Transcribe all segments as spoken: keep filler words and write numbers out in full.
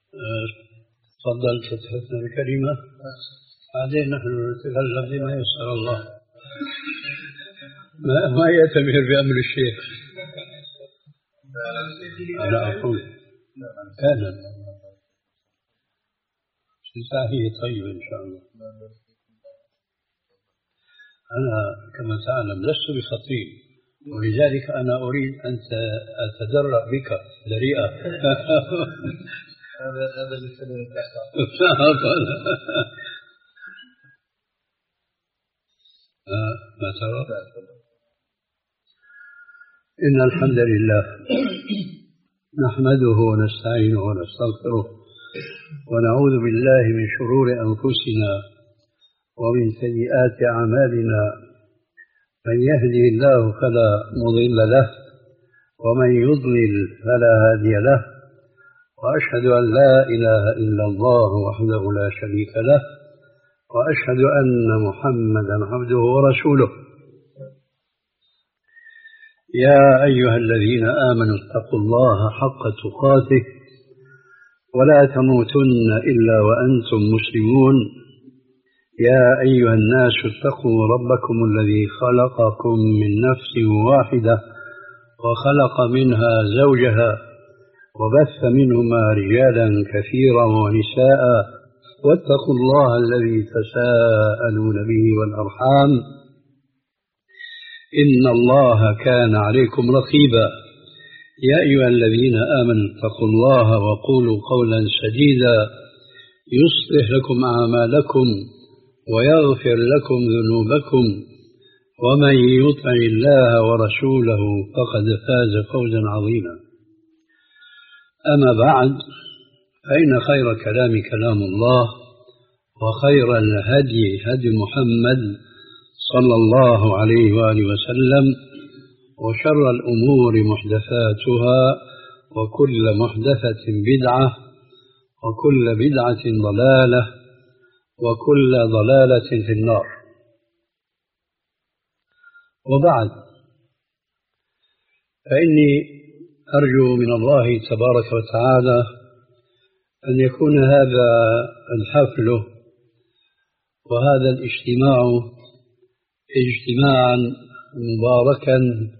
تفضل تتحدث بكلمة بعدين نحن نتكلم بما يسر الله. ما, ما يأتمر بأمر الشيخ. أنا أقول كان ساعيه طيب إن شاء الله. أنا كما تعلم لست بخطيب، ولذلك أنا أريد أن أتدرب بك دريئة. هذا هذا اللي سبب ما ترى؟ إن الحمد لله نحمده ونستعينه ونستغفره ونعوذ بالله من شرور أنفسنا ومن سيئات أعمالنا، من يهده الله فلا مضل له ومن يضلل فلا هادي له، وأشهد أن لا إله إلا الله وحده لا شريك له، وأشهد أن محمدا عبده ورسوله. يا أيها الذين آمنوا اتقوا الله حق تقاته ولا تموتن إلا وأنتم مسلمون. يا أيها الناس اتقوا ربكم الذي خلقكم من نفس واحدة وخلق منها زوجها وبث منهما رجالا كثيرا ونساء، واتقوا الله الذي تساءلون به والأرحام إن الله كان عليكم رقيبا. يا أيها الذين آمنوا اتقوا الله وقولوا قولا سديدا يصلح لكم أعمالكم ويغفر لكم ذنوبكم، ومن يطع الله ورسوله فقد فاز فوزا عظيما. أما بعد، فإن خير كلام كلام الله، وخير الهدي هدي محمد صلى الله عليه وآله وسلم، وشر الأمور محدثاتها، وكل محدثة بدعة، وكل بدعة ضلالة، وكل ضلالة في النار. وبعد، فإني أرجو من الله تبارك وتعالى أن يكون هذا الحفل وهذا الاجتماع اجتماعا مباركا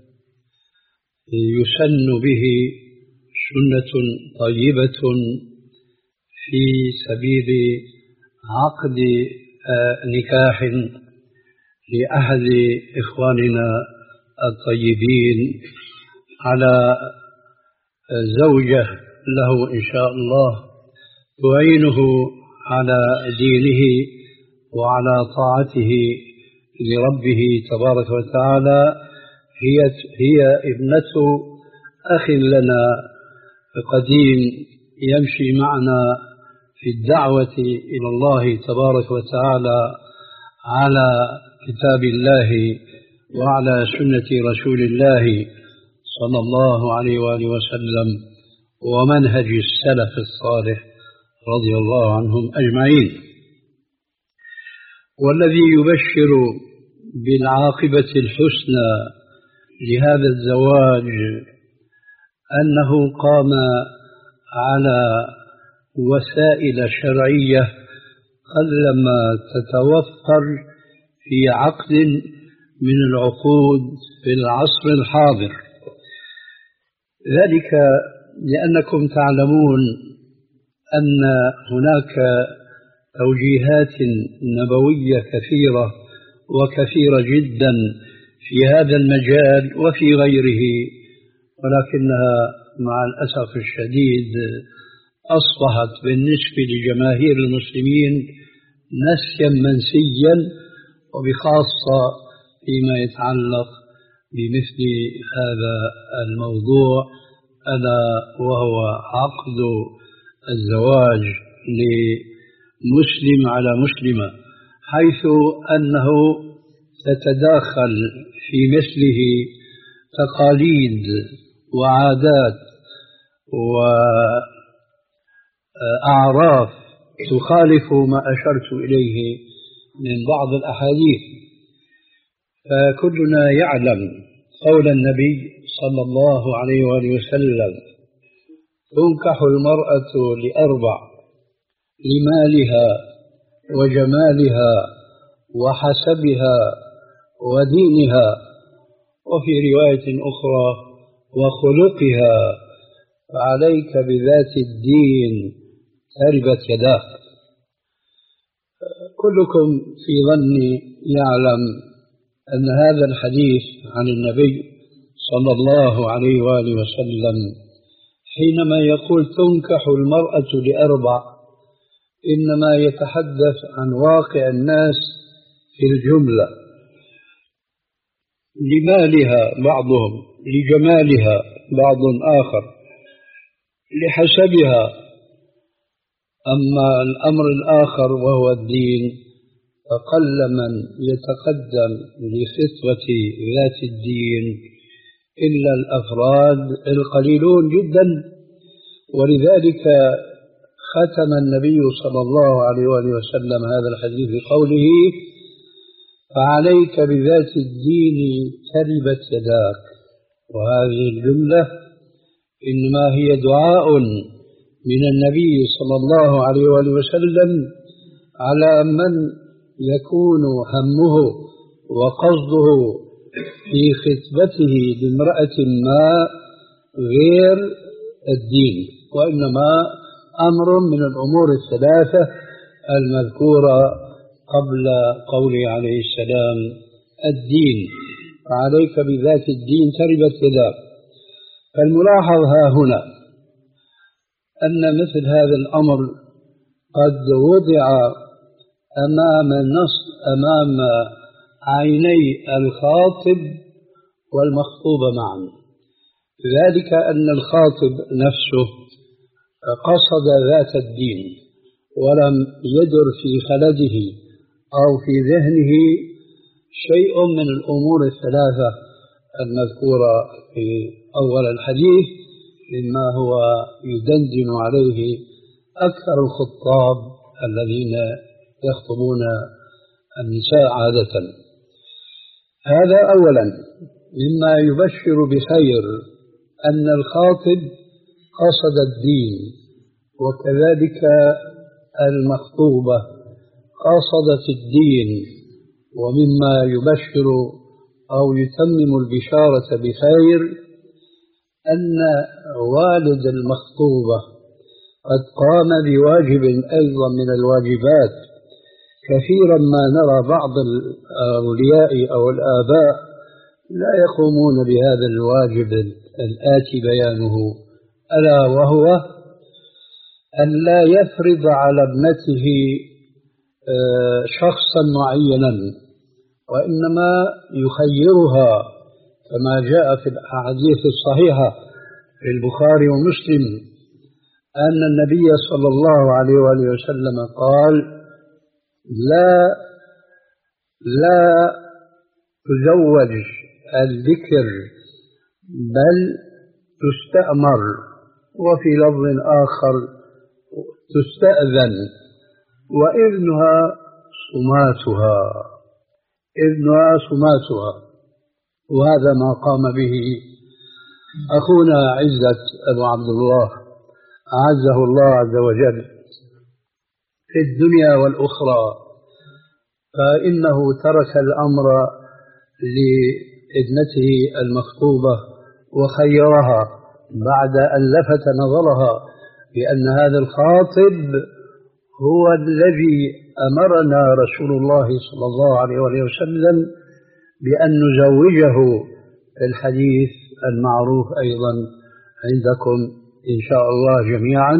يسن به سنة طيبة في سبيل عقد نكاح لأحد إخواننا الطيبين على زوجة له إن شاء الله تعينه على دينه وعلى طاعته لربه تبارك وتعالى. هي هي ابنة أخ لنا قديم يمشي معنا في الدعوة إلى الله تبارك وتعالى على كتاب الله وعلى سنة رسول الله صلى الله عليه وآله وسلم ومنهج السلف الصالح رضي الله عنهم أجمعين. والذي يبشر بالعاقبة الحسنى لهذا الزواج أنه قام على وسائل شرعية قلما تتوفر في عقد من العقود في العصر الحاضر، ذلك لأنكم تعلمون أن هناك توجيهات نبوية كثيرة وكثيرة جدا في هذا المجال وفي غيره، ولكنها مع الأسف الشديد أصبحت بالنسبة لجماهير المسلمين نسيا منسيا، وبخاصة فيما يتعلق بمثل هذا الموضوع ألا وهو عقد الزواج لمسلم على مسلمة، حيث أنه تتداخل في مثله تقاليد وعادات وأعراف تخالف ما أشرت إليه من بعض الأحاديث. فكلنا يعلم قول النبي صلى الله عليه وآله وسلم تنكح المرأة لأربع: لمالها وجمالها وحسبها ودينها، وفي رواية أخرى وخلقها، فعليك بذات الدين تربت يداك. كلكم في ظني يعلم أن هذا الحديث عن النبي صلى الله عليه وآله وسلم حينما يقول تنكح المرأة لأربع إنما يتحدث عن واقع الناس في الجملة: لمالها بعضهم، لجمالها بعض آخر، لحسبها. أما الأمر الآخر وهو الدين فقل من يتقدم لخطبة ذات الدين إلا الأفراد القليلون جدا. ولذلك ختم النبي صلى الله عليه وآله وسلم هذا الحديث بقوله: فعليك بذات الدين تربت يداك. وهذه الجملة إنما هي دعاء من النبي صلى الله عليه وآله وسلم على من يكون همه وقصده في خطبته بامرأة ما غير الدين، وإنما أمر من الأمور الثلاثة المذكورة قبل قوله عليه السلام: الدين، فعليك بذات الدين تربت يداك. فالملاحظ ها هنا أن مثل هذا الأمر قد وضع أمام النص أمام عيني الخاطب والمخطوب معا، ذلك أن الخاطب نفسه قصد ذات الدين ولم يدر في خلده أو في ذهنه شيء من الأمور الثلاثة المذكورة في أول الحديث مما هو يدندن عليه أكثر الخطاب الذين يخطبون النساء عادة. هذا أولا مما يبشر بخير أن الخاطب قصد الدين، وكذلك المخطوبة قصدت الدين. ومما يبشر أو يتمم البشارة بخير أن والد المخطوبة قد قام بواجب أيضا من الواجبات. كثيرا ما نرى بعض الأولياء أو الآباء لا يقومون بهذا الواجب الآتي بيانه، ألا وهو أن لا يفرض على ابنته شخصا معينا، وإنما يخيرها كما جاء في الأحاديث الصحيحة في البخاري ومسلم أن النبي صلى الله عليه وآله وسلم قال: لا لا تزوج الذكر بل تستأمر، وفي لفظ آخر تستأذن، وإذنها صماتها، إذنها صماتها. وهذا ما قام به أخونا عزة أبو عبد الله أعزه الله عز وجل في الدنيا والأخرى، فإنه ترك الأمر لابنته المخطوبة وخيرها بعد أن لفت نظرها بأن هذا الخاطب هو الذي أمرنا رسول الله صلى الله عليه وسلم بأن نزوجه في الحديث المعروف أيضا عندكم إن شاء الله جميعا،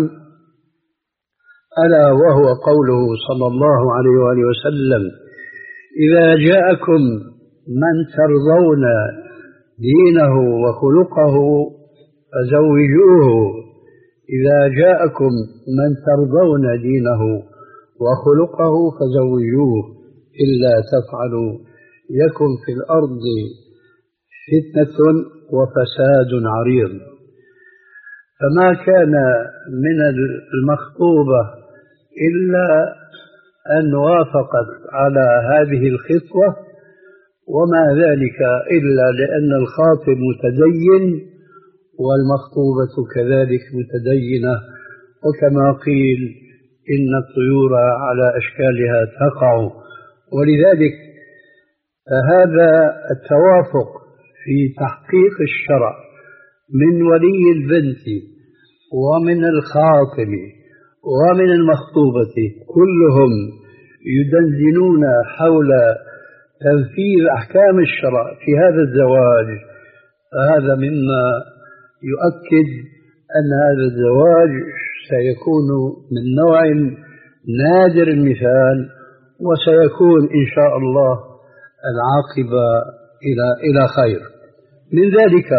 ألا وهو قوله صلى الله عليه وآله وسلم: إذا جاءكم من ترضون دينه وخلقه فزوجوه. إذا جاءكم من ترضون دينه وخلقه فزوجوه، إلا تفعلوا يكن في الأرض فتنة وفساد عريض. فما كان من المخطوبة إلا أن وافقت على هذه الخطوة، وما ذلك إلا لأن الخاطب متدين والمخطوبة كذلك متدينة، وكما قيل إن الطيور على أشكالها تقع. ولذلك فهذا التوافق في تحقيق الشرع من ولي البنت ومن الخاطب ومن المخطوبة كلهم يدندنون حول تنفيذ أحكام الشرع في هذا الزواج، فهذا مما يؤكد أن هذا الزواج سيكون من نوع نادر المثال، وسيكون إن شاء الله العاقبة إلى إلى خير. من ذلك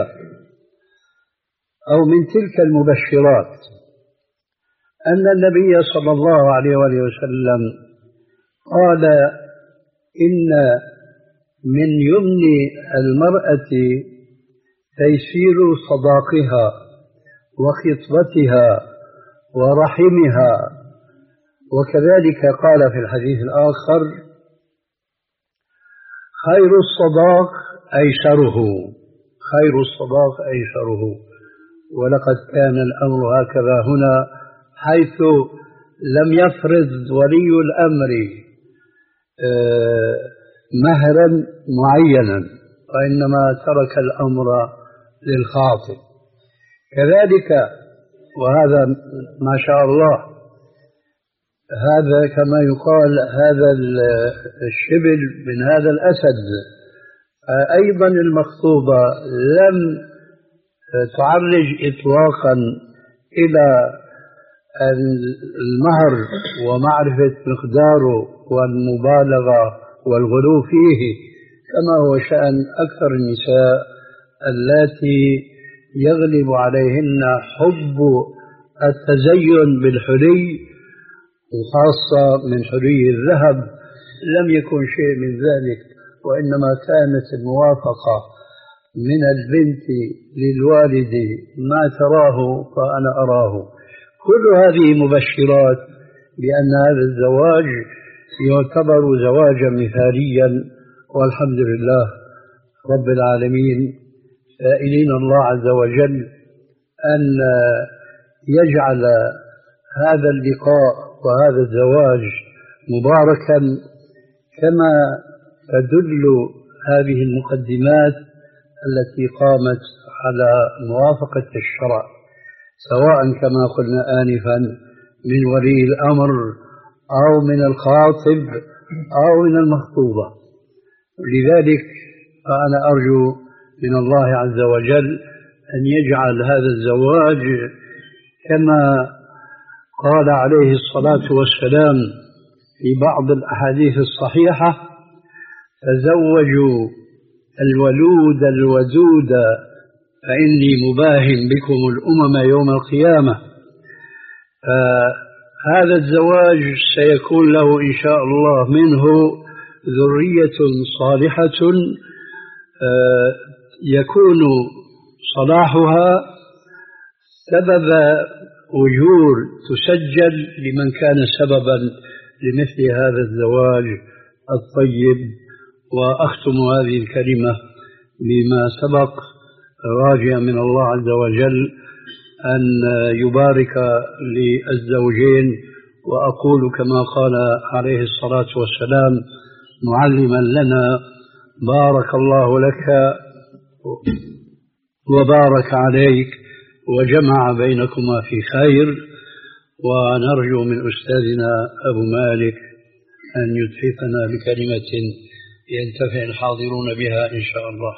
أو من تلك المبشرات أن النبي صلى الله عليه وآله وسلم قال إن من يمن المرأة تيسير صداقها وخطبتها ورحمها. وكذلك قال في الحديث الآخر: خير الصداق أيسره، خير الصداق أيسره. ولقد كان الأمر هكذا هنا، حيث لم يفرض ولي الأمر مهرا معينا، وإنما ترك الأمر للخاطب. كذلك وهذا ما شاء الله، هذا كما يقال هذا الشبل من هذا الأسد. أيضا المخطوبة لم تعرج إطلاقا إلى المهر ومعرفة مقداره والمبالغة والغلو فيه، كما هو شأن أكثر النساء اللاتي يغلب عليهن حب التزين بالحلي، وخاصة من حلي الذهب. لم يكن شيء من ذلك، وإنما كانت الموافقة من البنت للوالد: ما تراه فأنا أراه. كل هذه مبشرات بأن هذا الزواج يعتبر زواجا مثاليا، والحمد لله رب العالمين، سائلين الله عز وجل أن يجعل هذا اللقاء وهذا الزواج مباركا كما تدل هذه المقدمات التي قامت على موافقة الشرع، سواء كما قلنا آنفا من ولي الأمر أو من الخاطب أو من المخطوبة. لذلك فأنا أرجو من الله عز وجل أن يجعل هذا الزواج كما قال عليه الصلاة والسلام في بعض الأحاديث الصحيحة: تزوجوا الولود الودود فإني مباهن بكم الأمم يوم القيامة. فهذا الزواج سيكون له إن شاء الله منه ذرية صالحة يكون صلاحها سبب أجور تسجل لمن كان سببا لمثل هذا الزواج الطيب. وأختم هذه الكلمة بما سبق، راجيا من الله عز وجل أن يبارك للزوجين، وأقول كما قال عليه الصلاة والسلام معلما لنا: بارك الله لك وبارك عليك وجمع بينكما في خير. ونرجو من أستاذنا أبو مالك أن يتحفنا بكلمة ينتفع الحاضرون بها إن شاء الله.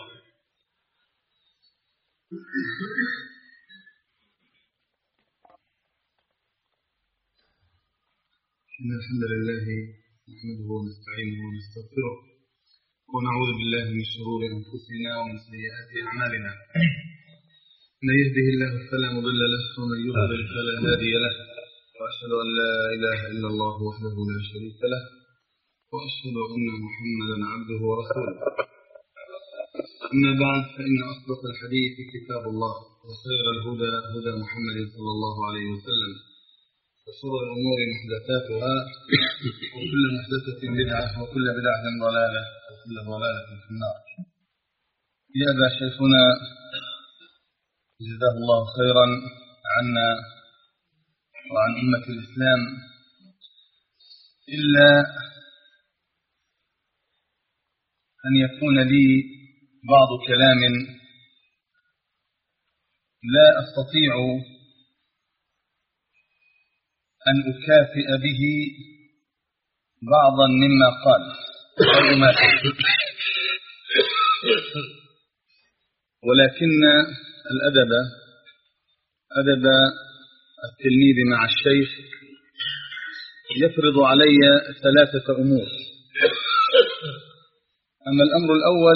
إن الحمد لله نحمده ونستعينه ونستغفره، ونعوذ بالله من شرور أنفسنا ومن سيئات أعمالنا. من يهده الله فلا مضل له، ومن يضلل فلا هادي له. وأشهد أن لا إله إلا الله وحده لا شريك له، وأشهد أن محمدا عبده ورسوله. أما بعد، فإن أصدق الحديث كتاب الله، وخير الهدى هدى محمد صلى الله عليه وسلم، وشر الأمور محدثاتها، وكل محدثة بدعة، وكل بدعة ضلالة، وكل ضلالة في النار. يأبى شيخنا جزاه الله خيرا عنا وعن أمة الإسلام، إلا أن يكون لي بعض كلام لا أستطيع أن أكافئ به بعضا مما قال أو ما قال، ولكن الأدب أدب التلميذ مع الشيخ يفرض علي ثلاثة أمور. أما الأمر الأول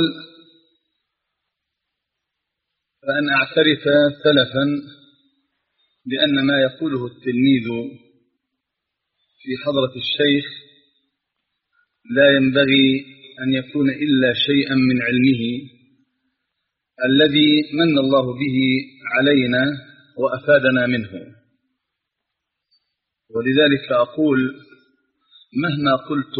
فأن أعترف سلفا بأن ما يقوله التلميذ في حضرة الشيخ لا ينبغي أن يكون إلا شيئا من علمه الذي من الله به علينا وأفادنا منه. ولذلك أقول مهما قلت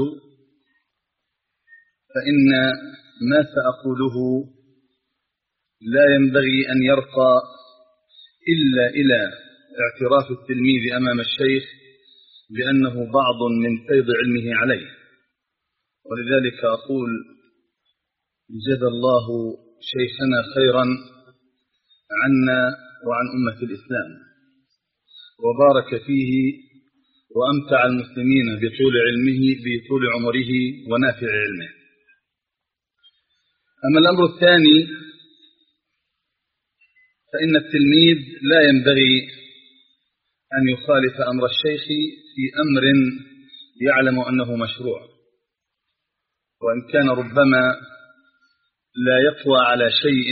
فإن ما سأقوله لا ينبغي أن يرقى إلا إلى اعتراف التلميذ أمام الشيخ بأنه بعض من فيض علمه عليه. ولذلك أقول جزا الله شيخنا خيرا عنا وعن أمة الإسلام، وبارك فيه وأمتع المسلمين بطول علمه بطول عمره ونافع علمه. أما الأمر الثاني فإن التلميذ لا ينبغي أن يخالف أمر الشيخ في أمر يعلم أنه مشروع، وإن كان ربما لا يقوى على شيء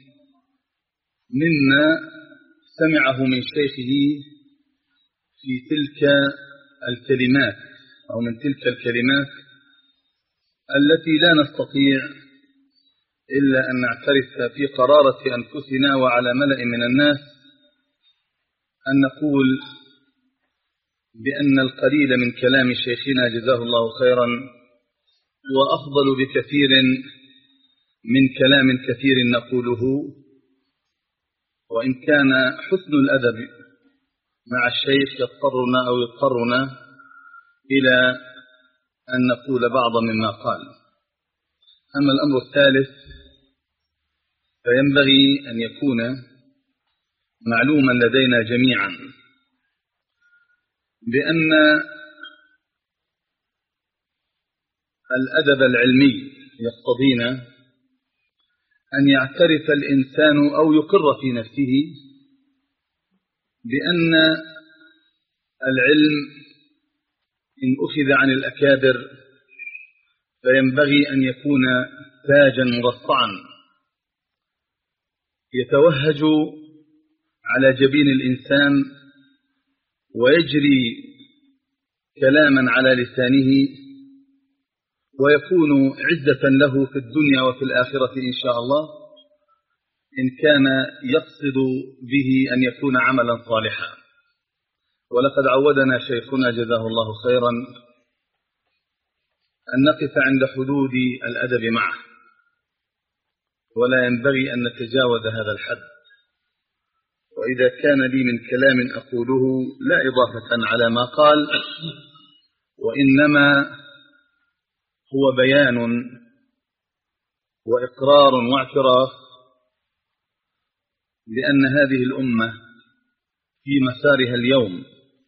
مما سمعه من شيخه في تلك الكلمات أو من تلك الكلمات التي لا نستطيع إلا أن نعترف في قرارة أنفسنا وعلى ملأ من الناس أن نقول بأن القليل من كلام شيخنا جزاه الله خيرا وأفضل بكثير من كلام كثير نقوله. وإن كان حسن الأدب مع الشيخ يضطرنا أو يضطرنا إلى أن نقول بعضا مما قال. أما الأمر الثالث فينبغي أن يكون معلوما لدينا جميعا بأن الأدب العلمي يقتضينا أن يعترف الإنسان أو يقر في نفسه بأن العلم إن أخذ عن الأكابر فينبغي أن يكون تاجا مرصعا يتوهج على جبين الإنسان ويجري كلاما على لسانه ويكون عزة له في الدنيا وفي الآخرة إن شاء الله إن كان يقصد به أن يكون عملا صالحا. ولقد عودنا شيخنا جزاه الله خيرا أن نقف عند حدود الأدب معه، ولا ينبغي أن نتجاوز هذا الحد. وإذا كان لي من كلام أقوله لا إضافة على ما قال، وإنما هو بيان وإقرار واعتراف بأن هذه الأمة في مسارها اليوم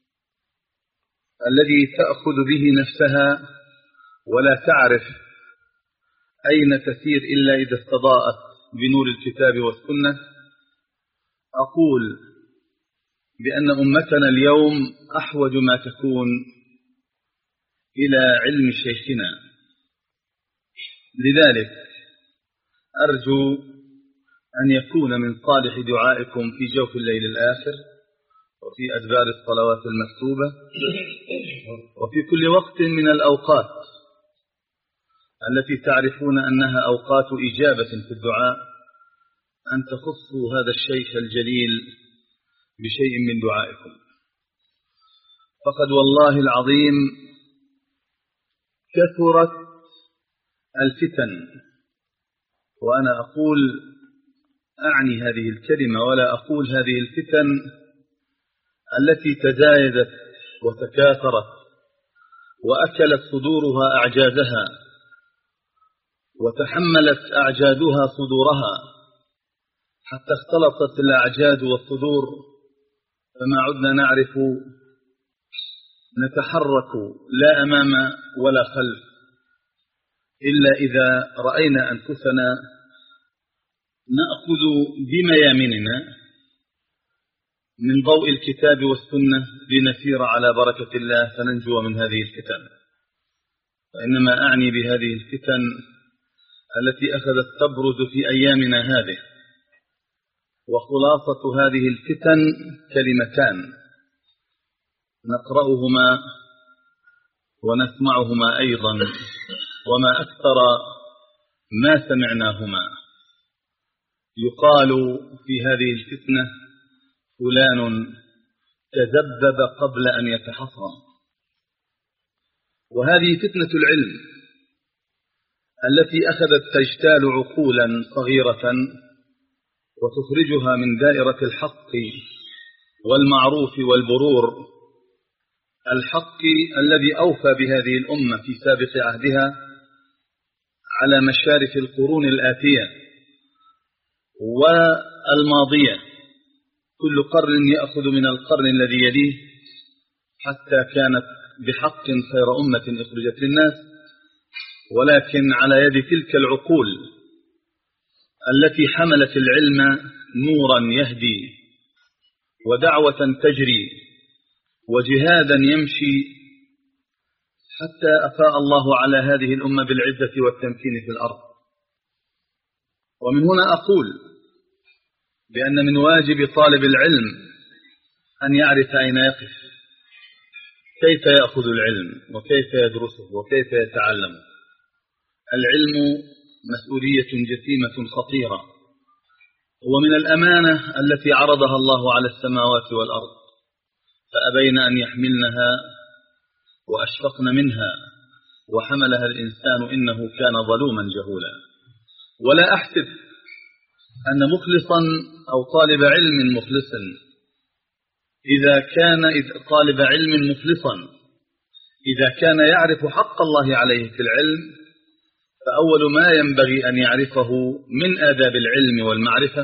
الذي تأخذ به نفسها ولا تعرف أين تسير إلا إذا استضاءت بنور الكتاب والسنة، أقول بأن أمتنا اليوم أحوج ما تكون إلى علم شيخنا. لذلك أرجو أن يكون من صالح دعائكم في جوف الليل الآخر وفي أدبار الصلوات المكتوبة وفي كل وقت من الأوقات التي تعرفون أنها أوقات إجابة في الدعاء أن تخصوا هذا الشيخ الجليل بشيء من دعائكم. فقد والله العظيم كثرت الفتن، وأنا أقول أعني هذه الكلمة ولا أقول هذه الفتن التي تزايدت وتكاثرت وأكلت صدورها أعجازها وتحملت أعجازها صدورها حتى اختلطت الأعجاز والصدور، فما عدنا نعرف نتحرك لا أمام ولا خلف إلا إذا رأينا أنفسنا نأخذ بميامننا من ضوء الكتاب والسنة لنسير على بركة الله فننجو من هذه الفتن. وإنما أعني بهذه الفتن التي أخذت تبرز في أيامنا هذه، وخلاصة هذه الفتن كلمتان نقرأهما ونسمعهما أيضا وما أكثر ما سمعناهما. يقال في هذه الفتنة فلان تذبذب قبل أن يتحصن، وهذه فتنة العلم التي أخذت تجتال عقولا صغيرة وتخرجها من دائرة الحق والمعروف والبرور، الحق الذي أوفى بهذه الأمة في سابق عهدها على مشارف القرون الآتية والماضية، كل قرن يأخذ من القرن الذي يليه حتى كانت بحق خير أمة أخرجت للناس، ولكن على يد تلك العقول التي حملت العلم نورا يهدي ودعوة تجري وجهادا يمشي، حتى أفاء الله على هذه الأمة بالعزة والتمكين في الأرض. ومن هنا أقول بأن من واجب طالب العلم أن يعرف أين يقف، كيف يأخذ العلم وكيف يدرسه وكيف يتعلمه. العلم مسؤولية جسيمة خطيرة، ومن الأمانة التي عرضها الله على السماوات والأرض فأبين أن يحملنها وأشفقن منها وحملها الإنسان إنه كان ظلوما جهولا. ولا أحسب أن مخلصا أو طالب علم مخلصا إذا كان طالب علم مخلصا إذا كان يعرف حق الله عليه في العلم، فأول ما ينبغي أن يعرفه من آداب العلم والمعرفة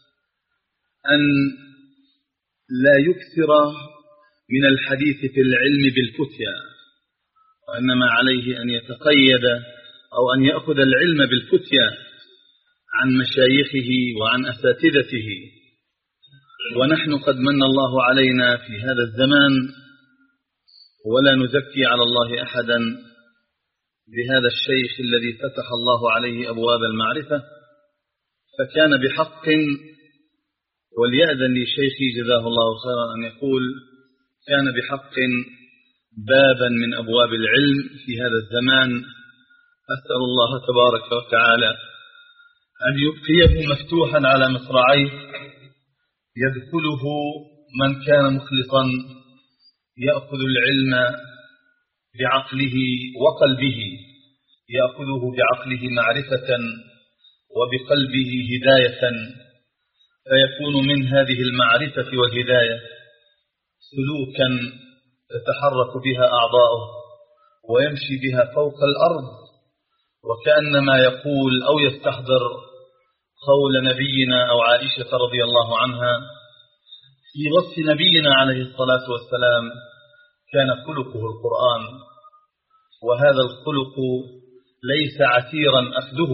أن لا يكثر من الحديث في العلم بالفتيا، وإنما عليه أن يتقيد أو أن يأخذ العلم بالفتيا عن مشايخه وعن أساتذته. ونحن قد من الله علينا في هذا الزمان، ولا نزكي على الله أحدا، بهذا الشيخ الذي فتح الله عليه أبواب المعرفة، فكان بحق، وليأذن لي شيخي جزاه الله خيرا أن يقول كان بحق بابا من أبواب العلم في هذا الزمان. أسأل الله تبارك وتعالى أن يبقيه مفتوحا على مصراعيه يدخله من كان مخلصا يأخذ العلم بعقله وقلبه، يأخذه بعقله معرفة وبقلبه هداية، فيكون من هذه المعرفة والهداية سلوكا تتحرك بها أعضاؤه ويمشي بها فوق الأرض، وكأنما يقول أو يستحضر قول نبينا أو عائشة رضي الله عنها في وصف نبينا عليه الصلاة والسلام: كان خلقه القرآن. وهذا الخلق ليس عسيرا أخذه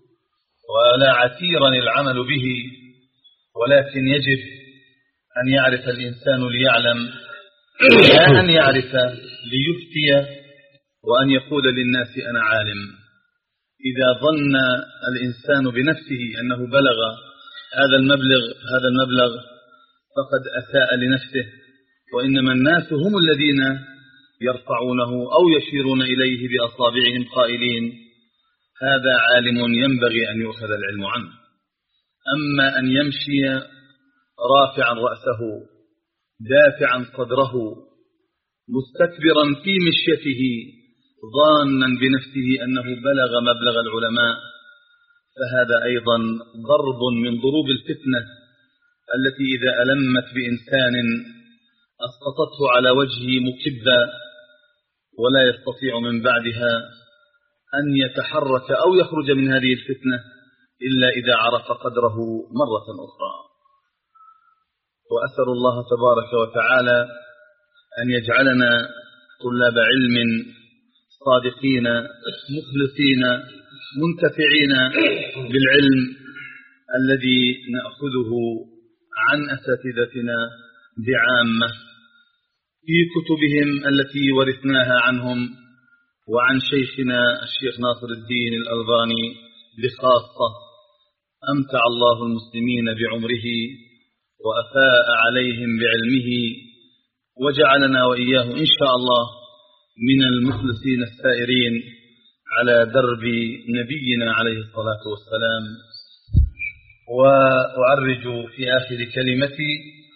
ولا عسيرا العمل به، ولكن يجب أن يعرف الإنسان ليعلم، لا أن يعرف ليفتي وأن يقول للناس أنا عالم. إذا ظن الإنسان بنفسه أنه بلغ هذا المبلغ هذا المبلغ فقد أساء لنفسه، وإنما الناس هم الذين يرفعونه أو يشيرون إليه بأصابعهم قائلين هذا عالم ينبغي أن يؤخذ العلم عنه. أما أن يمشي رافعا رأسه دافعا صدره مستكبرا في مشيته ظانا بنفسه أنه بلغ مبلغ العلماء، فهذا أيضا ضرب من ضروب الفتنة التي إذا ألمت بإنسان أسقطته على وجهه مكبا ولا يستطيع من بعدها أن يتحرك أو يخرج من هذه الفتنة إلا إذا عرف قدره مرة أخرى. وأسأل الله تبارك وتعالى أن يجعلنا طلاب علم صادقين مخلصين منتفعين بالعلم الذي نأخذه عن أساتذتنا بعامة في كتبهم التي ورثناها عنهم وعن شيخنا الشيخ ناصر الدين الألباني بخاصة، أمتع الله المسلمين بعمره وأفاء عليهم بعلمه وجعلنا وإياه إن شاء الله من المخلصين السائرين على درب نبينا عليه الصلاة والسلام. وأعرج في آخر كلمتي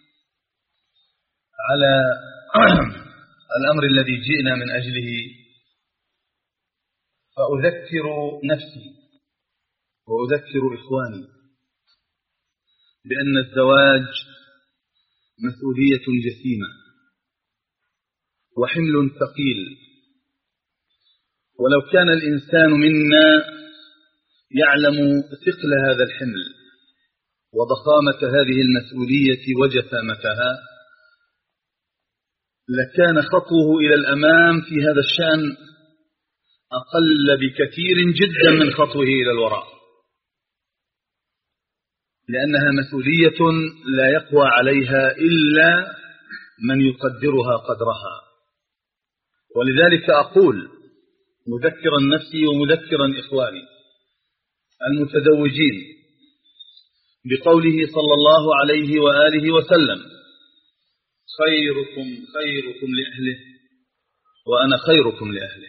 على الأمر الذي جئنا من أجله، فأذكر نفسي وأذكر إخواني بأن الزواج مسؤولية جسيمة وحمل ثقيل، ولو كان الإنسان منا يعلم ثقل هذا الحمل وضخامة هذه المسؤولية وجسامتها لكان خطوه إلى الأمام في هذا الشأن أقل بكثير جدا من خطوه إلى الوراء، لأنها مسؤولية لا يقوى عليها إلا من يقدرها قدرها. ولذلك أقول مذكرا نفسي ومذكرا إخواني المتزوجين بقوله صلى الله عليه وآله وسلم: خيركم خيركم لأهله وأنا خيركم لأهله.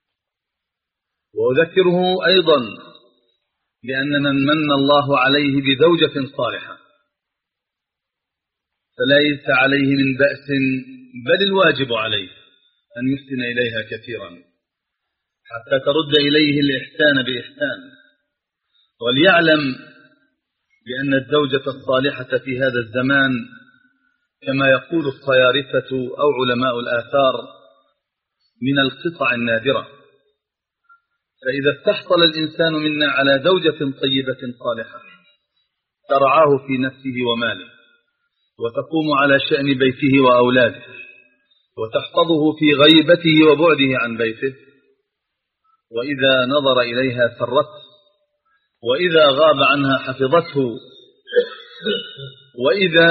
وأذكره أيضا بأن من من الله عليه بزوجة صالحة فليس عليه من بأس، بل الواجب عليه أن يحسن إليها كثيرا حتى ترد إليه الإحسان بإحسان. وليعلم بأن الزوجة الصالحة في هذا الزمان كما يقول الصيارفة أو علماء الآثار من القطع النادرة. فإذا استحصل الإنسان منا على زوجة طيبة صالحة ترعاه في نفسه وماله وتقوم على شأن بيته وأولاده وتحفظه في غيبته وبعده عن بيته، وإذا نظر إليها سرته، وإذا غاب عنها حفظته، وإذا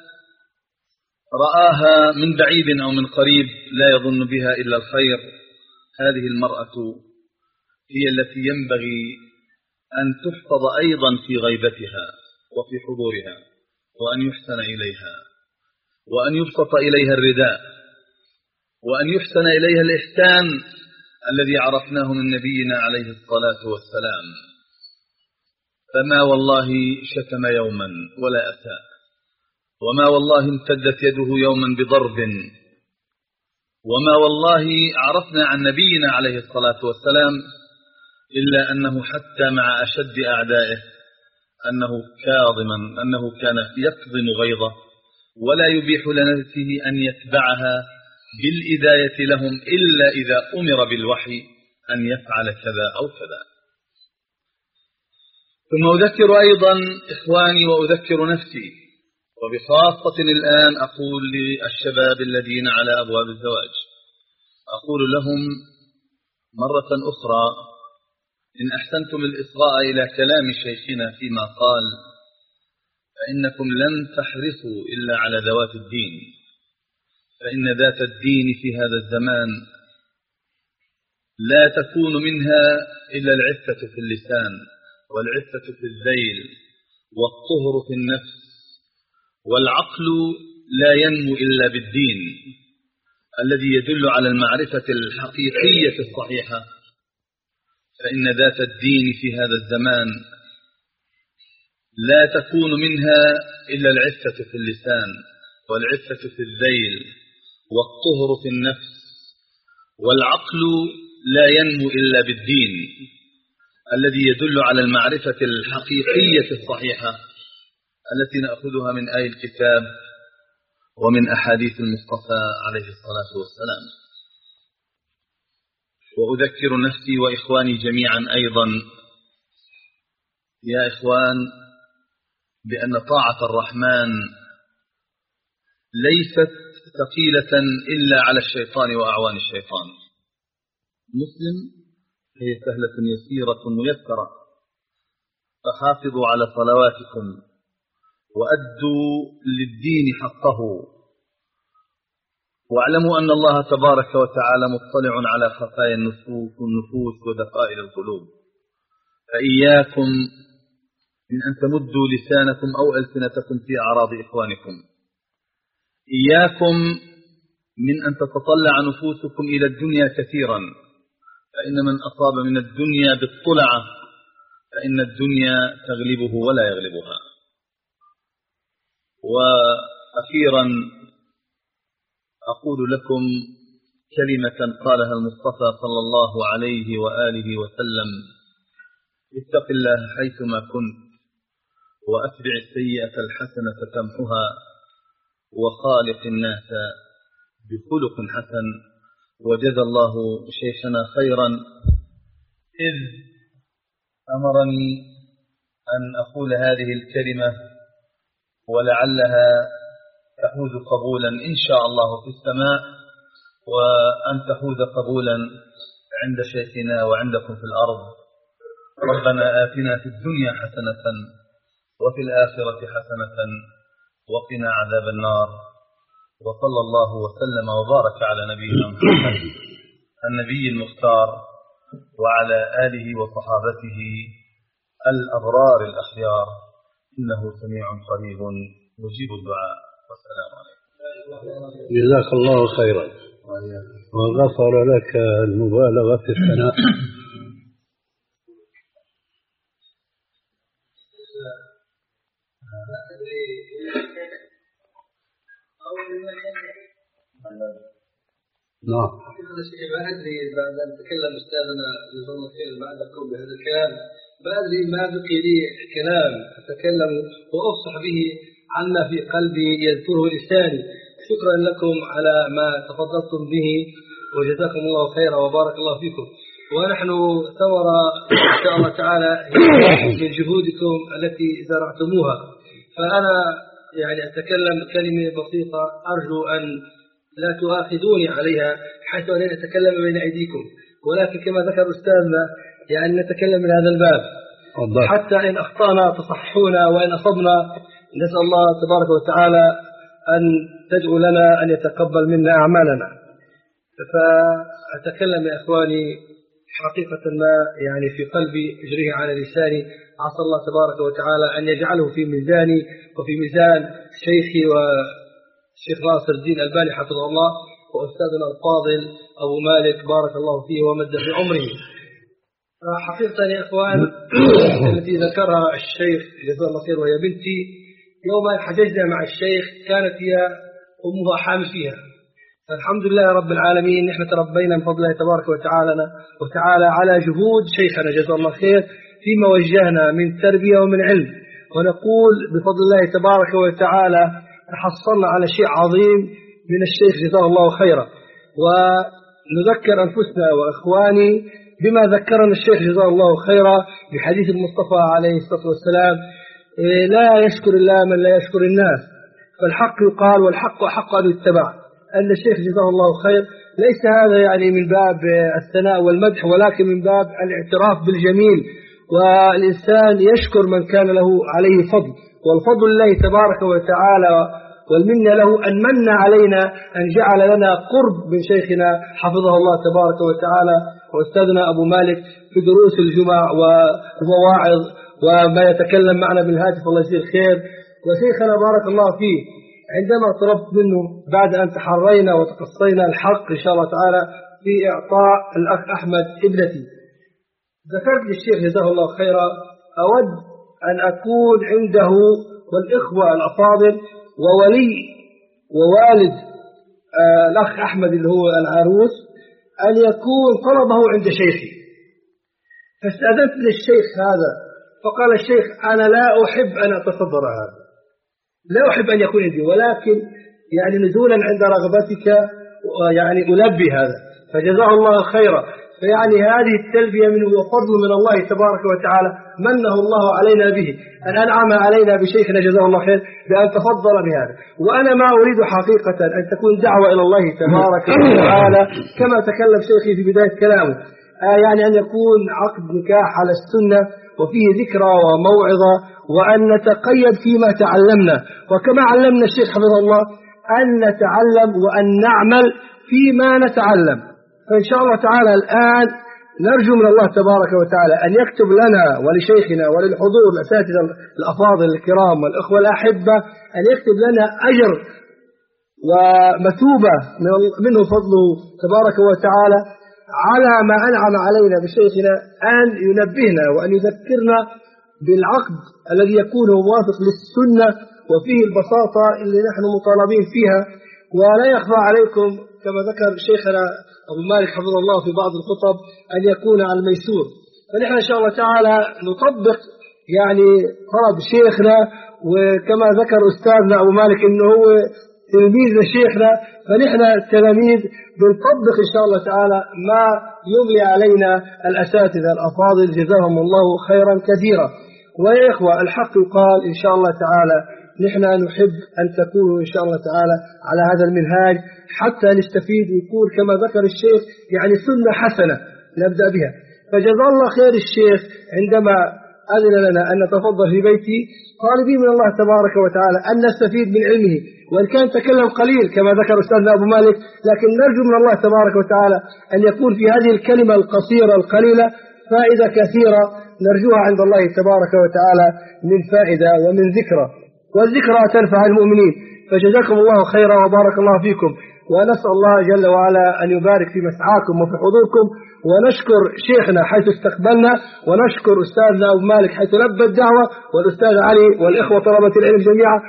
رآها من بعيد أو من قريب لا يظن بها إلا الخير، هذه المرأة هي التي ينبغي أن تحفظ أيضا في غيبتها وفي حضورها، وأن يحسن إليها، وأن يبسط إليها الرداء، وأن يحسن إليها الإحسان الذي عرفناه من نبينا عليه الصلاة والسلام. فما والله شتم يوما ولا أساء، وما والله امتدت يده يوما بضرب، وما والله عرفنا عن نبينا عليه الصلاة والسلام إلا أنه حتى مع أشد أعدائه أنه كاظما أنه كان يكظم غيظه ولا يبيح لنفسه أن يتبعها بالإذاية لهم إلا إذا أمر بالوحي أن يفعل كذا أو كذا. ثم أذكر أيضا إخواني وأذكر نفسي، وبخاصة الآن أقول للشباب الذين على أبواب الزواج، أقول لهم مرة أخرى: إن أحسنتم الإصغاء إلى كلام شيخنا فيما قال فإنكم لن تحرصوا إلا على ذوات الدين، فإن ذات الدين في هذا الزمان لا تكون منها إلا العفة في اللسان، والعفة في الذيل، والطهر في النفس، والعقل لا ينمو إلا بالدين الذي يدل على المعرفة الحقيقية الصحيحة. فإن ذات الدين في هذا الزمان لا تكون منها إلا العفة في اللسان، والعفة في الذيل، والطهر في النفس، والعقل لا ينمو إلا بالدين الذي يدل على المعرفة الحقيقية الصحيحة التي نأخذها من آي الكتاب ومن أحاديث المصطفى عليه الصلاة والسلام. وأذكر نفسي وإخواني جميعا أيضا يا إخوان بأن طاعة الرحمن ليست ثقيلة إلا على الشيطان وأعوان الشيطان. مسلم هي سهلة يسيرة ميسرة، فحافظوا على صلواتكم وأدوا للدين حقه، واعلموا أن الله تبارك وتعالى مطلع على خفايا النفوس ودقائق القلوب، فإياكم من أن تمدوا لسانكم أو ألسنتكم في أعراض إخوانكم، إياكم من أن تتطلع نفوسكم إلى الدنيا كثيرا، فإن من أصاب من الدنيا بالطلعة فإن الدنيا تغلبه ولا يغلبها. وأخيرا أقول لكم كلمة قالها المصطفى صلى الله عليه وآله وسلم: اتق الله حيثما كنت وأتبع السيئة الحسنة تمحها وخالق الناس بخلق حسن. وجزى الله شيخنا خيرا إذ أمرني أن أقول هذه الكلمة ولعلها تحوز قبولا إن شاء الله في السماء، وأن تحوز قبولا عند شيخنا وعندكم في الأرض. ربنا آتنا في الدنيا حسنة وفي الآخرة حسنة وقنا عذاب النار. وصلى الله وسلم وبارك على نبينا محمد النبي المختار وعلى آله وصحابته الأبرار الأخيار، إنه سميع قريب مجيب الدعاء. والسلام عليكم. جزاك الله خيرا وغفر لك المبالغة في الثناء. نعم. ما أدري بعد أن تكلم أستاذنا جزاه الله خير بعدكم بهذا الكلام، ما أدري ما بقي لي كلام أتكلم وأفصح به عما في قلبي يذكره لساني. شكرا لكم على ما تفضلتم به وجزاكم الله خيرا وبارك الله فيكم. ونحن ثمرة إن شاء الله تعالى من جهودكم التي زرعتموها. فأنا يعني أتكلم كلمة بسيطة أرجو أن لا تؤاخذوني عليها حيث أن أتكلم بين أيديكم، ولكن كما ذكر أستاذنا يعني نتكلم من هذا الباب حتى إن أخطأنا تصححونا وإن أصبنا نسأل الله تبارك وتعالى أن تدعو لنا أن يتقبل منا أعمالنا. فأتكلم يا إخواني حقيقة ما يعني في قلبي أجريه على لساني، عسى الله تبارك وتعالى أن يجعله في ميزاني وفي ميزان شيخي والشيخ ناصر الدين الألباني حفظه الله وأستاذنا الفاضل أبو مالك بارك الله فيه ومد في عمره. حقيقة يا إخوان التي ذكرها الشيخ جزاه الله خير وهي بنتي، يوم حججنا مع الشيخ كانت هي أمها حامل فيها، فالحمد لله رب العالمين نحن تربينا من فضل الله تبارك وتعالى وتعالى على جهود شيخنا جزاه الله خير فيما وجهنا من تربية ومن علم، ونقول بفضل الله تبارك وتعالى تحصلنا على شيء عظيم من الشيخ جزاه الله خيرا. ونذكر أنفسنا وإخواني بما ذكرنا الشيخ جزاه الله خيرا بحديث المصطفى عليه الصلاة والسلام: لا يشكر الله من لا يشكر الناس، فالحق يقال والحق أحق أن يتبع. أن الشيخ جزاه الله خير ليس هذا يعني من باب الثناء والمدح، ولكن من باب الاعتراف بالجميل، والإنسان يشكر من كان له عليه فضل، والفضل لله تبارك وتعالى والمنة له أن من علينا أن جعل لنا قرب من شيخنا حفظه الله تبارك وتعالى وأستاذنا أبو مالك في دروس الجمع والمواعظ وما يتكلم معنا بالهاتف الله يجزيه الخير. وشيخنا بارك الله فيه عندما طلبت منه بعد أن تحرينا وتقصينا الحق إن شاء الله تعالى في إعطاء الأخ أحمد ابنتي، ذكرت للشيخ جزاه الله خيرا أود أن أكون عنده والإخوة الأفاضل وولي ووالد آه الأخ أحمد اللي هو العروس أن يكون طلبه عند شيخي، فاستأذنت للشيخ هذا، فقال الشيخ أنا لا أحب أن أتصدر هذا، لا أحب أن يكون عندي، ولكن يعني نزولا عند رغبتك يعني ألبي هذا، فجزاه الله خيرا. فيعني هذه التلبية منه وفضل من الله تبارك وتعالى منه الله علينا به، أن أنعم علينا بشيخنا جزاه الله خير بأن تفضل بهذا. وأنا ما أريد حقيقة أن تكون دعوة إلى الله تبارك وتعالى كما تكلم شيخي في بداية كلامه، آه يعني أن يكون عقد نكاح على السنة وفيه ذكرى وموعظة، وأن نتقيد فيما تعلمنا، وكما علمنا الشيخ حفظه الله أن نتعلم وأن نعمل فيما نتعلم. فإن شاء الله تعالى الآن نرجو من الله تبارك وتعالى أن يكتب لنا ولشيخنا وللحضور الأساتذة الأفاضل الكرام والإخوة الأحبة أن يكتب لنا أجر ومثوبة منه فضله تبارك وتعالى على ما أنعم علينا بشيخنا، أن ينبهنا وأن يذكرنا بالعقد الذي يكون موافق للسنة وفيه البساطة اللي نحن مطالبين فيها. ولا يخفى عليكم كما ذكر شيخنا أبو مالك حفظه الله في بعض الخطب أن يكون على الميسور، فنحن إن شاء الله تعالى نطبق يعني طلب شيخنا، وكما ذكر أستاذنا أبو مالك إنه هو تلميذنا شيخنا، فنحن التلاميذ بنطبق إن شاء الله تعالى ما يملي علينا الأساتذة الأفاضل جزاهم الله خيرا كثيرا. ويا إخوة الحق يقال إن شاء الله تعالى نحن نحب أن تكونوا إن شاء الله تعالى على هذا المنهاج حتى نستفيد ويكون كما ذكر الشيخ يعني سنة حسنة نبدأ بها. فجزا الله خير الشيخ عندما أذن لنا أن نتفضل في بيتي طالبين من الله تبارك وتعالى أن نستفيد من علمه، وإن كان تكلم قليل كما ذكر أستاذنا أبو مالك، لكن نرجو من الله تبارك وتعالى أن يكون في هذه الكلمة القصيرة القليلة فائدة كثيرة نرجوها عند الله تبارك وتعالى من فائدة ومن ذكرى، والذكرى تنفع المؤمنين. فجزاكم الله خيرا وبارك الله فيكم، ونسأل الله جل وعلا أن يبارك في مسعاكم وفي حضوركم، ونشكر شيخنا حيث استقبلنا، ونشكر أستاذنا أبو مالك حيث لبى الدعوة، والأستاذ علي والإخوة طلبة العلم جميعا،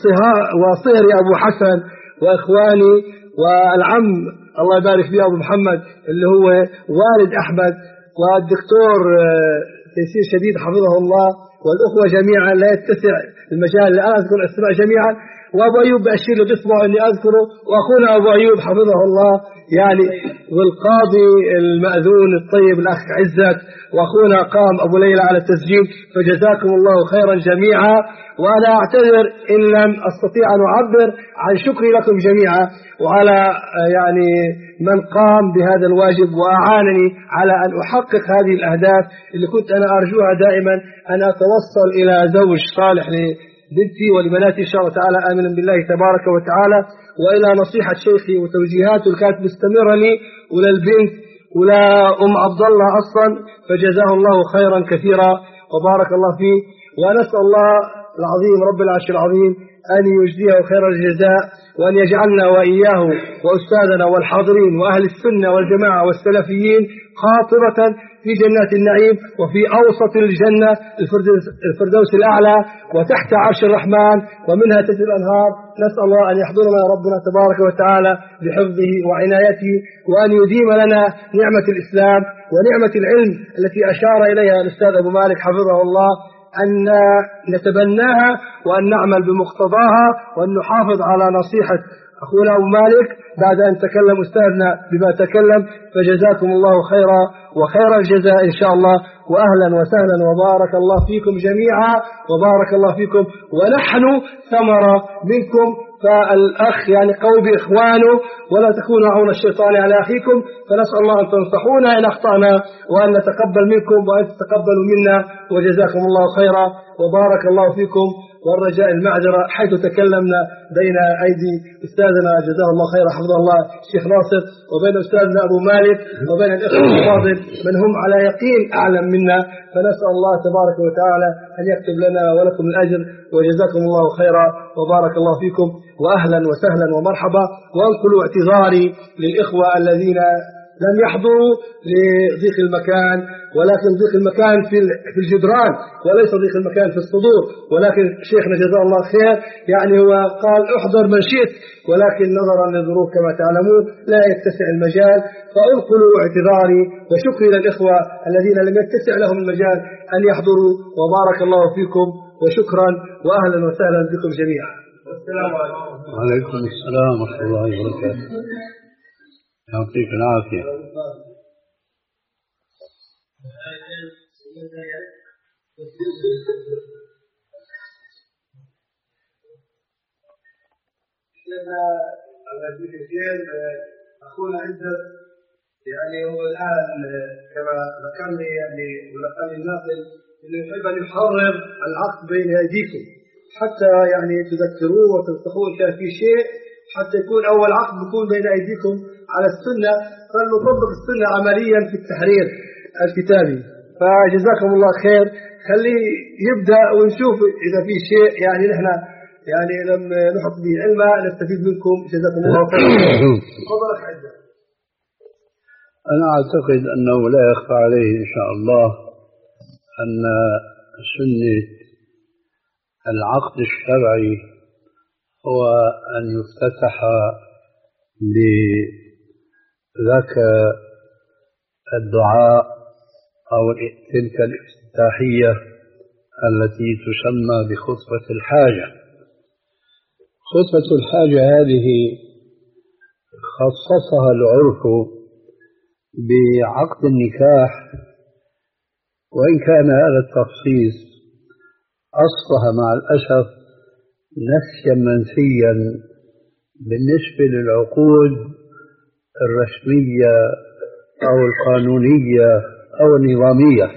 وصهري أبو حسن وإخواني والعم الله يبارك فيه أبو محمد اللي هو والد أحمد، والدكتور تيسير شديد حفظه الله، والأخوة جميعا لا يتسع المجال الآن أذكر أسماء جميعا، وأبو أيوب بأشير له بإصبعه أني أذكره، وأخونا أبو أيوب حفظه الله يعني، والقاضي المأذون الطيب الأخ عزت، وأخونا قام أبو ليلى على التسجيل. فجزاكم الله خيرا جميعا، وأنا أعتذر إن لم أستطيع أن أعبر عن شكري لكم جميعا، وعلى يعني من قام بهذا الواجب وأعانني على أن أحقق هذه الأهداف اللي كنت أنا أرجوها دائما، أن أتوصل إلى زوج صالح لبنتي ولبناتي إن شاء الله تعالى آمنا بالله تبارك وتعالى، وإلى نصيحة شيخي وتوجيهاته اللي كانت مستمرة لي وللبنت ولا أم عبد الله أصلا، فجزاه الله خيرا كثيرا وبارك الله فيه. ونسأل الله العظيم رب العرش العظيم أن يجزيه خير الجزاء، وأن يجعلنا وإياه وأستاذنا والحاضرين وأهل السنة والجماعة والسلفيين خاطرة في جنات النعيم، وفي أوسط الجنة الفردوس الأعلى، وتحت عرش الرحمن، ومنها تجري الأنهار. نسأل الله أن يحضرنا ربنا تبارك وتعالى بحفظه وعنايته، وأن يديم لنا نعمة الإسلام ونعمة العلم التي أشار إليها الأستاذ أبو مالك حفظه الله، أن نتبناها وأن نعمل بمقتضاها، وأن نحافظ على نصيحة أخونا أبو مالك بعد أن تكلم أستاذنا بما تكلم. فجزاكم الله خيرا وخير الجزاء إن شاء الله، وأهلا وسهلا وبارك الله فيكم جميعا وبارك الله فيكم، ونحن ثمرة منكم. فالأخ يعني قوي بإخوانه، ولا تكونوا عون الشيطان على أخيكم. فنسأل الله أن تنصحونا إن أخطأنا، وأن نتقبل منكم وأن تتقبلوا منا، وجزاكم الله خيرا وبارك الله فيكم. والرجاء المعذرة حيث تكلمنا بين أيدي أستاذنا جزاه الله خيرا حفظه الله الشيخ ناصر، وبين أستاذنا أبو مالك، وبين الإخوة الفاضل من هم على يقين أعلم منا. فنسأل الله تبارك وتعالى أن يكتب لنا ولكم الأجر، وجزاكم الله خيرا وبارك الله فيكم، وأهلا وسهلا ومرحبا. وأنقلوا اعتذاري للإخوة الذين لم يحضروا لضيق المكان، ولكن ضيق المكان في في الجدران وليس ضيق المكان في الصدور. ولكن شيخنا جزاه الله خير يعني هو قال احضر من شئت، ولكن نظرا للظروف كما تعلمون لا يتسع المجال، فأنقلوا اعتذاري وشكري للإخوة الذين لم يتسع لهم المجال أن يحضروا، وبارك الله فيكم وشكرا وأهلا وسهلا بكم جميعا. والسلام عليكم. وعليكم السلام ورحمة الله وبركاته. يعطيك العافية. أخونا عزة يعني هو الآن كما ذكرني يعني ولقاني الناقل إنه يحب أن يحرر العقد بين أيديكم حتى يعني تذكروه وتنصحون كان في شيء حتى يكون أول عقد يكون بين أيديكم على السنة، فلنطبق السنة عمليا في التحرير الكتابي. فجزاكم الله خير، خليه يبدأ ونشوف إذا في شيء يعني نحن يعني لم نحط به علما نستفيد منكم. جزاكم الله خير. تفضل عزة. أنا أعتقد أنه لا يخفى عليه إن شاء الله أن سنة العقد الشرعي هو أن يفتتح بذاك الدعاء أو تلك الافتتاحية التي تسمى بخطبة الحاجة. خطبة الحاجة هذه خصصها العرف بعقد النكاح، وإن كان هذا التخصيص أصبح مع الأسف نسيا منسيا بالنسبة للعقود الرسمية أو القانونية أو النظامية.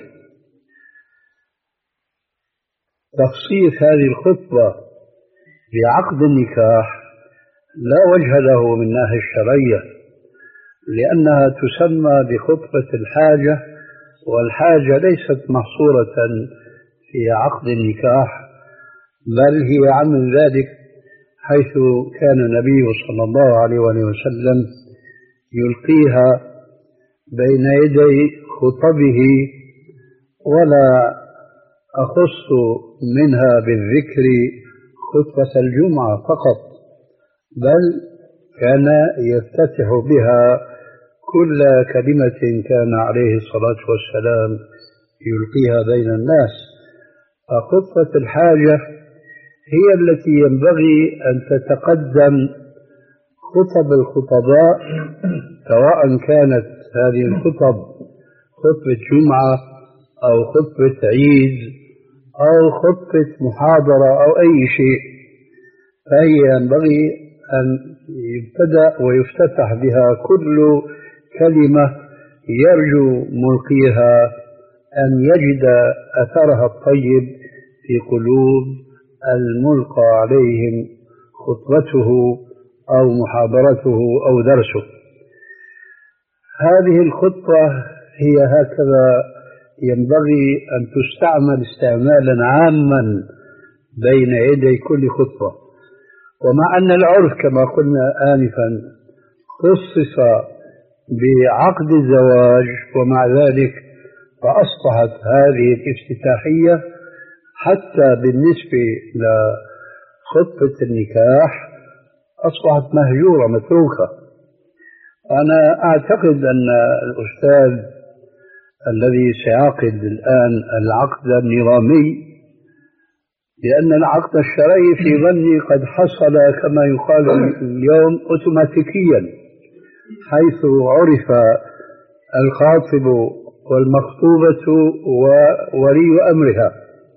تخصيص هذه الخطبة بعقد النكاح لا وجه له من الناحية الشرعية، لأنها تسمى بخطبة الحاجة، والحاجة ليست محصورة في عقد النكاح، بل هي عن ذلك، حيث كان النبي صلى الله عليه وسلم يلقيها بين يدي خطبه، ولا أخص منها بالذكر خطبة الجمعة فقط، بل كان يفتتح بها كل كلمة كان عليه الصلاة والسلام يلقيها بين الناس. فخطبة الحاجة هي التي ينبغي أن تتقدم خطب الخطباء، سواء كانت هذه الخطب خطبة جمعة أو خطبة عيد أو خطبة محاضرة أو أي شيء، فهي ينبغي أن يبتدأ ويفتتح بها كل كلمة يرجو ملقيها أن يجد أثرها الطيب في قلوب الملقى عليهم خطبته أو محاضرته أو درسه. هذه الخطبة هي هكذا ينبغي أن تستعمل استعمالا عاما بين يدي كل خطبة. ومع أن العرف كما قلنا آنفا خصص بعقد الزواج، ومع ذلك فأصبحت هذه الافتتاحية حتى بالنسبة لخطبة النكاح أصبحت مهجورة متروكة. أنا أعتقد أن الأستاذ الذي سيعقد الآن العقد النظامي، لأن العقد الشرعي في ظني قد حصل كما يقال اليوم أوتوماتيكيا، حيث عرف الخاطب والمخطوبة وولي أمرها.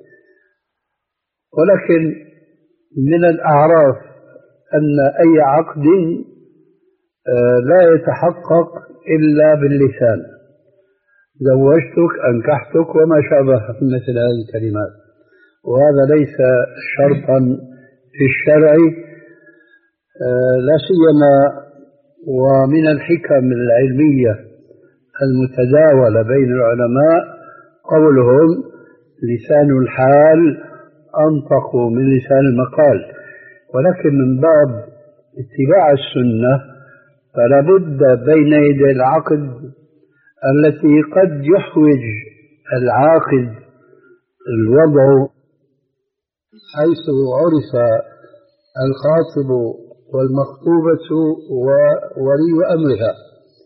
ولكن من الأعراف أن أي عقد لا يتحقق إلا باللسان، زوجتك، أنكحتك، وما شابه مثل هذه الكلمات، وهذا ليس شرطا في الشرع، لا سيما ومن الحكم العلمية المتداولة بين العلماء قولهم لسان الحال أنطق من لسان المقال. ولكن من باب اتباع السنة فلا بد بين يدي العقد التي قد يحوج العاقد الوضع حيث عرف الخاطب والمخطوبة وولي أمرها،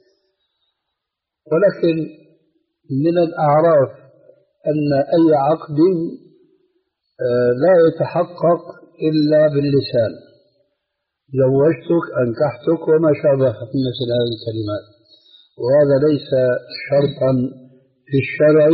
ولكن من الأعراف أن أي عقد لا يتحقق إلا باللسان، زوجتك أنكحتك وما شابه مثل هذه الكلمات، وهذا ليس شرطا في الشرع،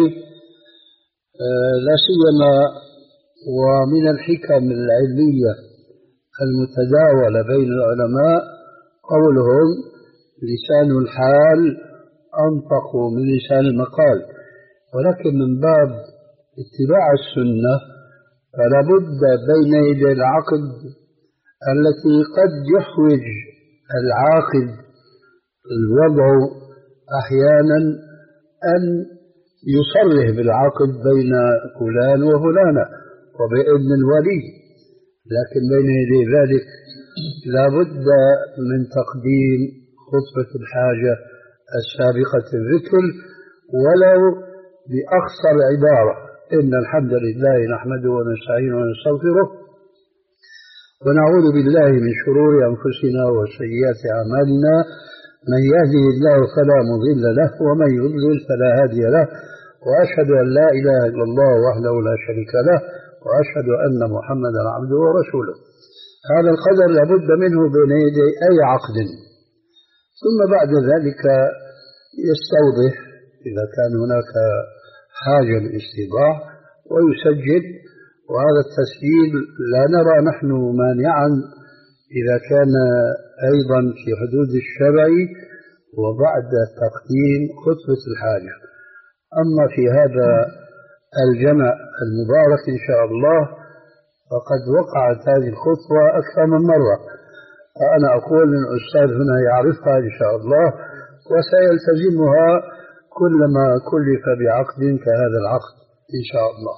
لا سيما ومن الحكم العلمية المتداولة بين العلماء قولهم لسان الحال أنطق من لسان المقال، ولكن من باب اتباع السنة فلا بد بين يدي العقد التي قد يحوج العاقد الوضع أحيانا أن يصرح بالعقد بين فلان وفلانة وبإذن الولي، لكن بين يدي ذلك لا بد من تقديم خطبة الحاجة السابقة الذكر ولو بأقصر عبارة: إن الحمد لله نحمده ونستعينه ونستغفره ونعوذ بالله من شرور أنفسنا وسيئات أعمالنا، من يهده الله فلا مضل له ومن يضلل فلا هادي له، وأشهد أن لا إله إلا الله وحده لا شريك له، وأشهد أن محمدا عبده ورسوله. هذا القدر لابد منه بين يدي أي عقد. ثم بعد ذلك يستوضح إذا كان هناك حاجة لاستيضاح ويسجل، وهذا التسجيل لا نرى نحن مانعا إذا كان أيضا في حدود الشرع وبعد تقديم خطبة الحاجة. أما في هذا الجمع المبارك إن شاء الله فقد وقعت هذه الخطوة أكثر من مرة، فأنا أقول أن الأستاذ هنا يعرفها إن شاء الله وسيلتزمها كلما كلف بعقد كهذا العقد إن شاء الله.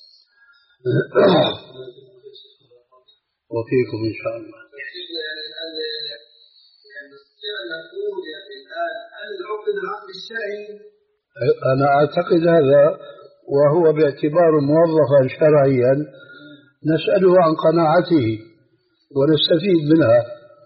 وفيكم إن شاء الله. أنا أعتقد هذا، وهو باعتبار موظفا شرعيا نسأله عن قناعته ونستفيد منها.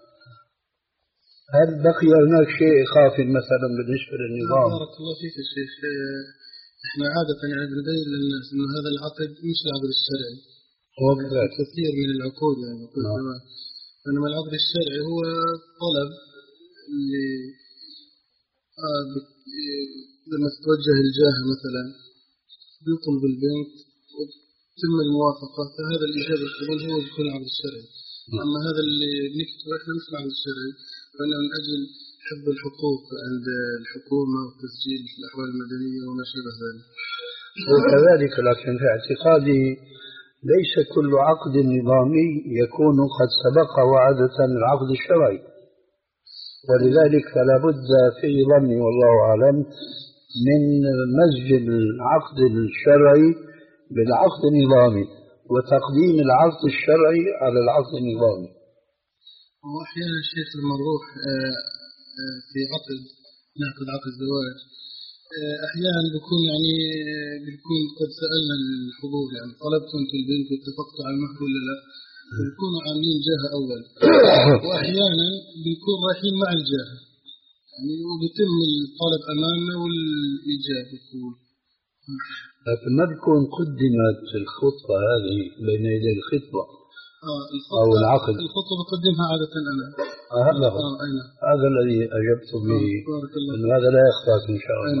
هل بقي هناك شيء خاف مثلا بالنسبة للنظام؟ بارك الله فيك يا شيخ. احنا عادة يعني بنبين للناس انه هذا العقد مش العقد الشرعي، هو كثير من العقود يعني نعم. انما العقد الشرعي هو طلب اللي آه لما تتوجه الجاهة مثلا بيطلب البنت وتم الموافقة، فهذا الإجابة القبول هو يكون العقد الشرعي. أما هذا اللي بنكتبه إحنا مش العقد الشرعي، وأنه من أجل حفظ الحقوق عند الحكومة وتسجيل في الأحوال المدنية وما شابه ذلك. وكذلك لكن في اعتقادي ليس كل عقد نظامي يكون قد سبق وعادة العقد الشرعي، ولذلك فلا بد في ظني والله أعلم من مزج العقد الشرعي بالعقد النظامي وتقديم العقد الشرعي على العقد النظامي. وأحيانا الشيخ لما نروح في عقد نعقد عقد زواج أحيانا بيكون يعني بيكون قد سألنا الحضور يعني طلبتم أنتم البنت واتفقتوا على المهر ولا لا، بيكونوا عاملين جاهة أول، وأحيانا بيكون رايحين مع الجاهة يعني وبيتم الطلب أمامنا والإيجاب يكون. لكن ما بيكون قدمت الخطبة هذه بين يدي الخطبة آه أو العقد؟ الخطبة بقدمها عادة أنا. آه هذا هو. آه أينا. هذا الذي أجبت به آه أن هذا لا يخفاك إن شاء الله. أينا.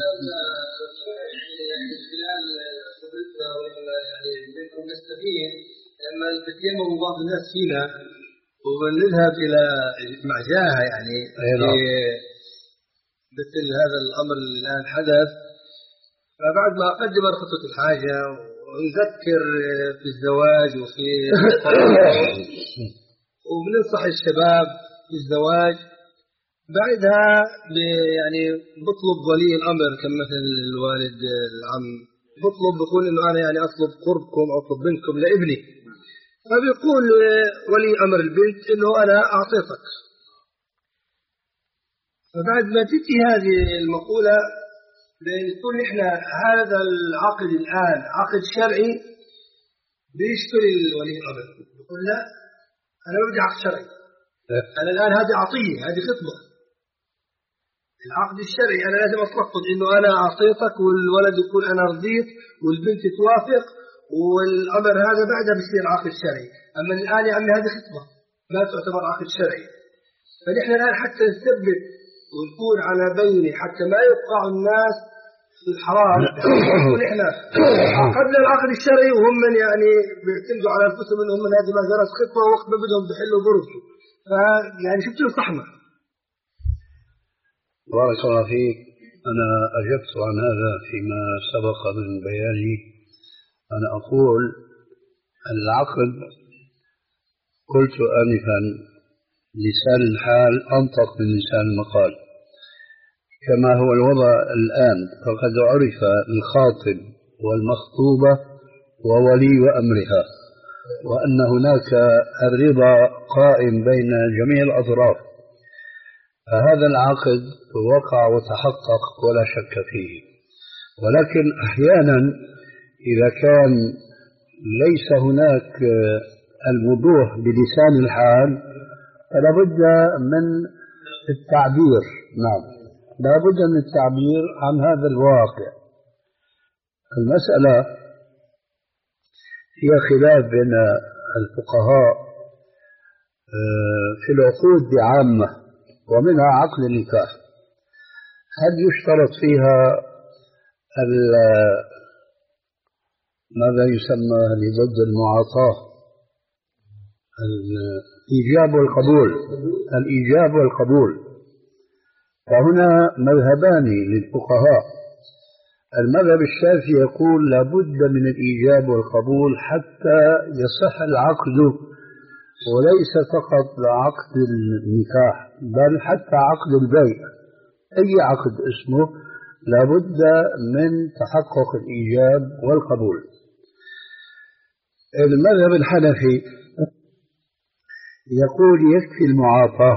لما تتيمم بعض الناس فينا ونذهب إلى مع جاهة يعني في مثل هذا الأمر اللي الآن حدث، فبعد ما أقدم خطوة الحاجة ونذكر في الزواج وفي وبننصح الشباب في الزواج، بعدها يعني بطلب ولي الأمر كمثل الوالد العم بطلب بقول إنه أنا يعني أطلب قربكم أو أطلب بنتكم لابني، فبيقول ولي أمر البنت إنه أنا أعطيتك، لكن ما بيكون قدمت الخطبة هذه بين يدي الخطبة. آه الخطبة بقدمها عادة أنا. هذا الذي أجبت به أن هذا لا يخفاك إن شاء الله. لكن الشيخ لما نقول يعني فبعد ما تأتي هذه المقولة بنقول إحنا هذا العقد الآن عقد شرعي بيشتري ولي الأمر، يقول لا أنا ما بدي عقد شرعي، أنا الآن هذه عطية، هذه خطبة. العقد الشرعي أنا لازم أتلفظ إنه أنا أعطيتك والولد يقول أنا رضيت والبنت توافق والأمر هذا بعدها بيصير عقد شرعي. أما الآن يا عمي هذه خطبة لا تعتبر عقد شرعي. فنحن الآن حتى نثبت ونكون على بينة حتى ما يوقع الناس في الحرام نقول إحنا عقدنا العقد الشرعي وهم من يعني بيعتمدوا على أنفسهم إنهم من هذه ما زالت خطبة ووقت ما بدهم بحلوا برجوا. فيعني شفت الصحمة. بارك الله فيك. أنا أجبت عن هذا فيما سبق من بياني. أنا أقول العقد قلت آنفا لسان الحال أنطق من لسان المقال كما هو الوضع الآن. فقد عرف الخاطب والمخطوبة وولي أمرها، وأن هناك الرضا قائم بين جميع الأطراف، فهذا العقد وقع وتحقق ولا شك فيه. ولكن أحيانا إذا كان ليس هناك الوضوح بلسان الحال فلا بد من التعبير. نعم، لا بد من التعبير عن هذا الواقع. المسألة هي خلاف بين الفقهاء في العقود بعامة ومنها عقد النكاح. هل يشترط فيها ماذا يسمى ضد المعاطاة؟ الإيجاب والقبول. الإيجاب والقبول. فهنا مذهبان للفقهاء. المذهب الشافعي يقول لابد من الإيجاب والقبول حتى يصح العقد، وليس فقط عقد النكاح بل حتى عقد البيع. أي عقد اسمه لابد من تحقق الإيجاب والقبول. المذهب الحنفي يقول يكفي المعاطاة،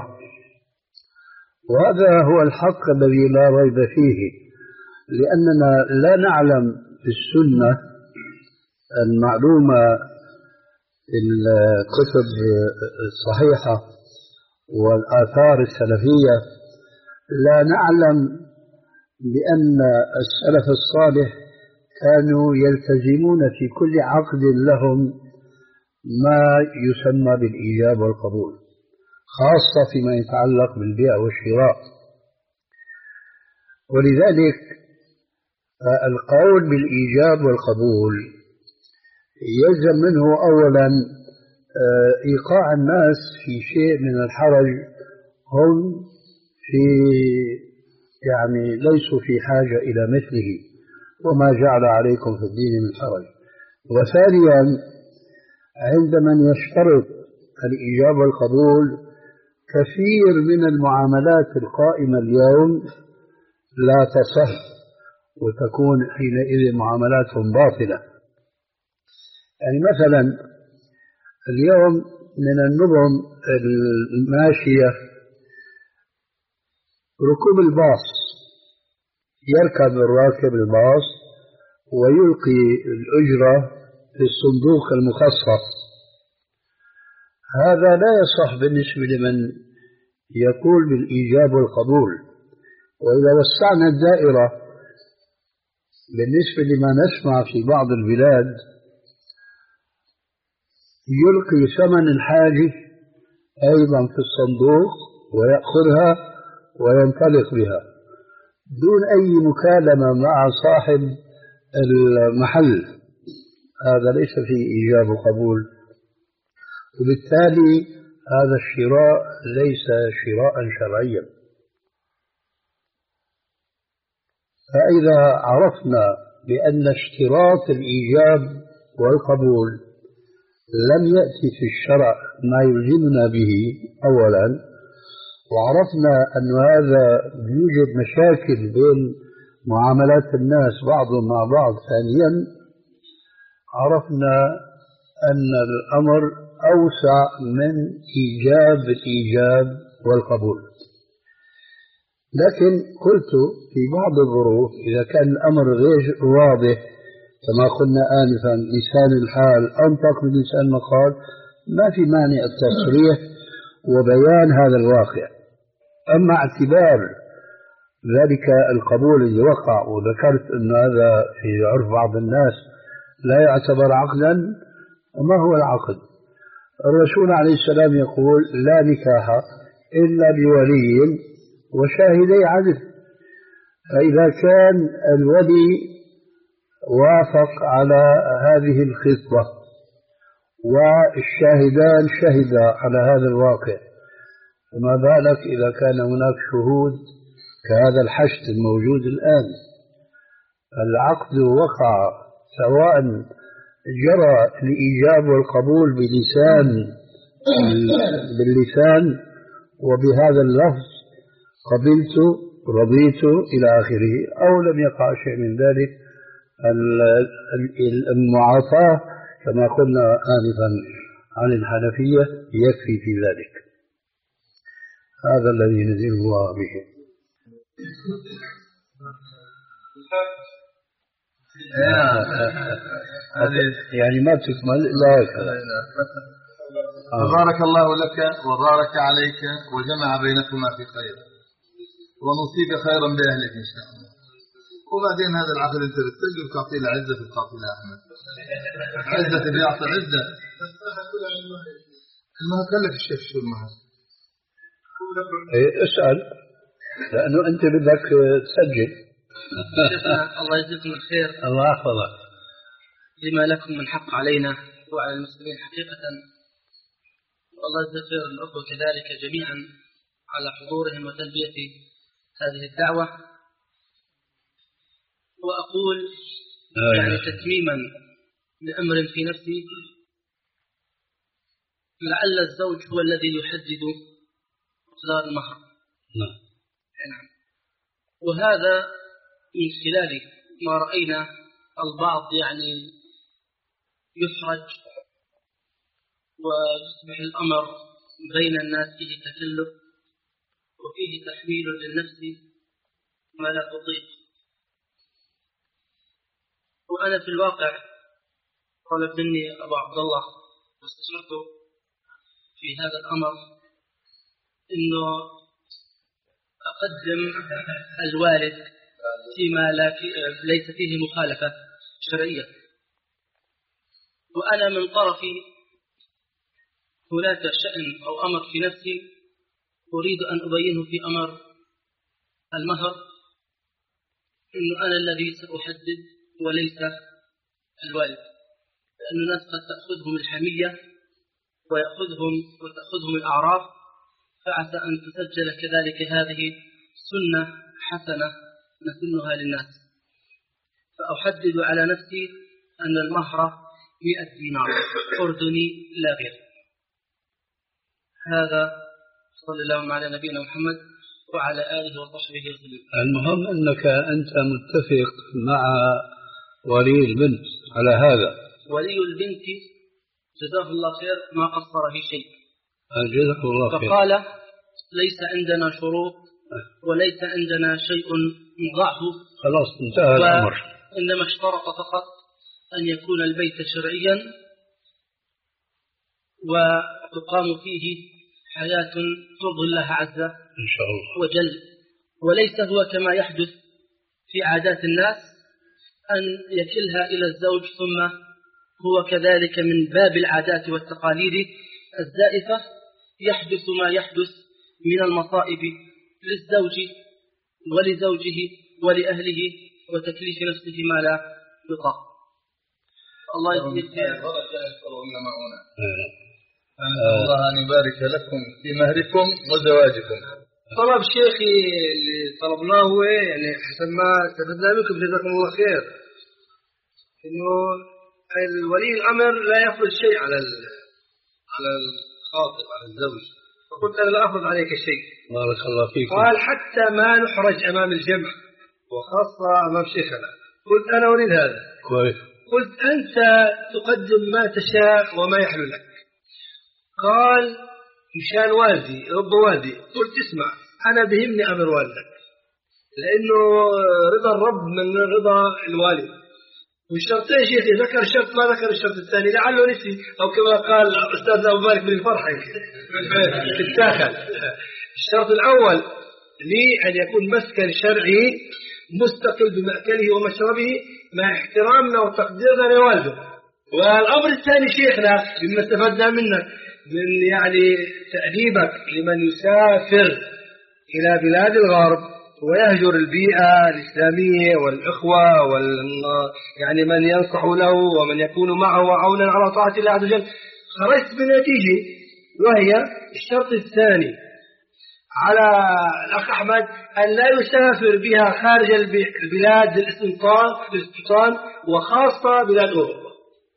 وهذا هو الحق الذي لا ريب فيه، لأننا لا نعلم في السنة المعلومة في الكتب الصحيحة والآثار السلفية، لا نعلم بأن السلف الصالح كانوا يلتزمون في كل عقد لهم ما يسمى بالإيجاب والقبول، خاصة فيما يتعلق بالبيع والشراء. ولذلك القول بالإيجاب والقبول يلزم منه أولا إيقاع الناس في شيء من الحرج هم في يعني ليسوا في حاجة إلى مثله، وما جعل عليكم في الدين من حرج. وثانيا عندما يشترط الإيجاب والقبول كثير من المعاملات القائمة اليوم لا تصح وتكون حينئذ معاملاتهم باطلة. يعني مثلا اليوم من النظم الماشية ركوب الباص، يركب الراكب الباص ويلقي الأجرة في الصندوق المخصص. هذا لا يصح بالنسبة لمن يقول بالإيجاب والقبول. وإذا وسعنا الدائرة بالنسبة لما نسمع في بعض البلاد يلقي ثمن الحاجة أيضا في الصندوق ويأخذها وينطلق بها دون أي مكالمة مع صاحب المحل. هذا ليس فيه إيجاب وقبول، وبالتالي هذا الشراء ليس شراء شرعيا. فإذا عرفنا بأن اشتراط الإيجاب والقبول لم يأتي في الشرع ما يلزمنا به أولا، وعرفنا أن هذا يوجد مشاكل بين معاملات الناس بعضهم مع بعض ثانيا، عرفنا أن الأمر أوسع من إيجاب الإيجاب والقبول. لكن قلت في بعض الظروف إذا كان الأمر غير واضح كما قلنا آنفا لسان الحال أنطق من لسان المقال ما في مانع التصريح وبيان هذا الواقع. أما اعتبار ذلك القبول اللي وقع وذكرت أن هذا في عرف بعض الناس لا يعتبر عقدا، ما هو العقد؟ الرسول عليه السلام يقول لا نكاح إلا بولي وشاهدي عدل. فإذا كان الولي وافق على هذه الخطبة والشاهدان شهدا على هذا الواقع، فما بالك إذا كان هناك شهود كهذا الحشد الموجود الآن؟ العقد وقع سواء جرى الإيجاب والقبول بلسان باللسان وبهذا اللفظ قبلت رضيت إلى آخره، أو لم يقع شيء من ذلك، المعاطاة كما قلنا آنفا عن الحنفية يكفي في ذلك. هذا الذي نزل الله به. يعني ما تكمل إلا هكذا. بارك الله لك وبارك عليك وجمع بينكما في خير ونصيب خيرا بأهلك إن شاء الله. وبعدين هذا العقد انت بتسجل تعطي له عزة في القاطي لا أحمد عزة بيعطي عزة. المهر كلف الشيخ شو المهر؟ اسأل لأنه أنت بدك تسجل. الله يجزيكم الخير. الله يحفظك. لما لكم من حق علينا وعلى المسلمين حقيقة، والله يجزي خير الأخوة كذلك جميعا على حضورهم وتلبية هذه الدعوة. وأقول يعني تتميما لأمر في نفسي، لعل الزوج هو الذي يحدد مقدار المهر. نعم. وهذا من خلال ما رأينا البعض يعني يحرج ويصبح الأمر بين الناس فيه تكلف وفيه تحميل للنفس ما لا تطيق. وأنا في الواقع طلب مني أبو عبد الله واستشرته في هذا الأمر إنه أقدم الوالد فيما لا في ليس فيه مخالفة شرعية، وأنا من طرفي هناك شأن أو أمر في نفسي أريد أن أبينه في أمر المهر، إنه أنا الذي سأحدد وليس الوالد، لأن الناس قد تأخذهم الحمية ويأخذهم وتأخذهم الأعراف، فعسى أن تسجل كذلك هذه سنة حسنة نسنها للناس. فأحدد على نفسي أن المهر مئة دينار أردني لا غير. هذا صلى الله على نبينا محمد وعلى آله وصحبه وسلم. المهم أنك أنت متفق مع ولي البنت على هذا. ولي البنت جزاه الله خير ما قصر في شيء. جزاه الله خير. فقال ليس عندنا شروط وليس عندنا شيء نضعه، خلاص انتهى الأمر. إنما اشترط فقط أن يكون البيت شرعيا وتقام فيه حياة ترضي الله عز إن شاء الله وجل، وليس هو كما يحدث في عادات الناس أن يكلها إلى الزوج ثم هو كذلك من باب العادات والتقاليد الزائفة يحدث ما يحدث من المصائب للزوج ولزوجه ولأهله وتكليف نفسه ما لا يطاق. الله يجزيك خير. الله أن يبارك لكم في مهركم وزواجكم. طلب شيخي اللي طلبناه هو يعني حسب ما استفدنا منكم جزاكم الله خير، إنه الولي الأمر لا يفرض شيء على على الخاطب على الزوج، فقلت أنا لا أفرض عليك شيء. بارك الله فيك. قال حتى ما نحرج أمام الجمع وخاصة أمام شيخنا. قلت أنا أريد هذا. كويس. قلت أنت تقدم ما تشاء وما يحلو لك. قال مشان والدي رب والدي. قلت اسمع أنا بهمني أمر والدك لأنه رضا الرب من رضا الوالد. والشرطين شيخي ذكر شرط ما ذكر الشرط الثاني لعله نسي، أو كما قال أستاذ أبو مالك من الفرحة في الداخل. الشرط الأول لي أن يكون مسكن شرعي مستقل بمأكله ومشربه مع احترامنا وتقديرنا لوالده. والأمر الثاني شيخنا مما استفدنا منك من يعني تأديبك لمن يسافر إلى بلاد الغرب ويهجر البيئة الإسلامية والإخوة وال يعني من ينصح له ومن يكون معه عونا على طاعة الله عز وجل، خرجت بنتيجة، وهي الشرط الثاني على الأخ أحمد أن لا يسافر بها خارج البلاد للاستيطان، وخاصة بلاد أوروبا،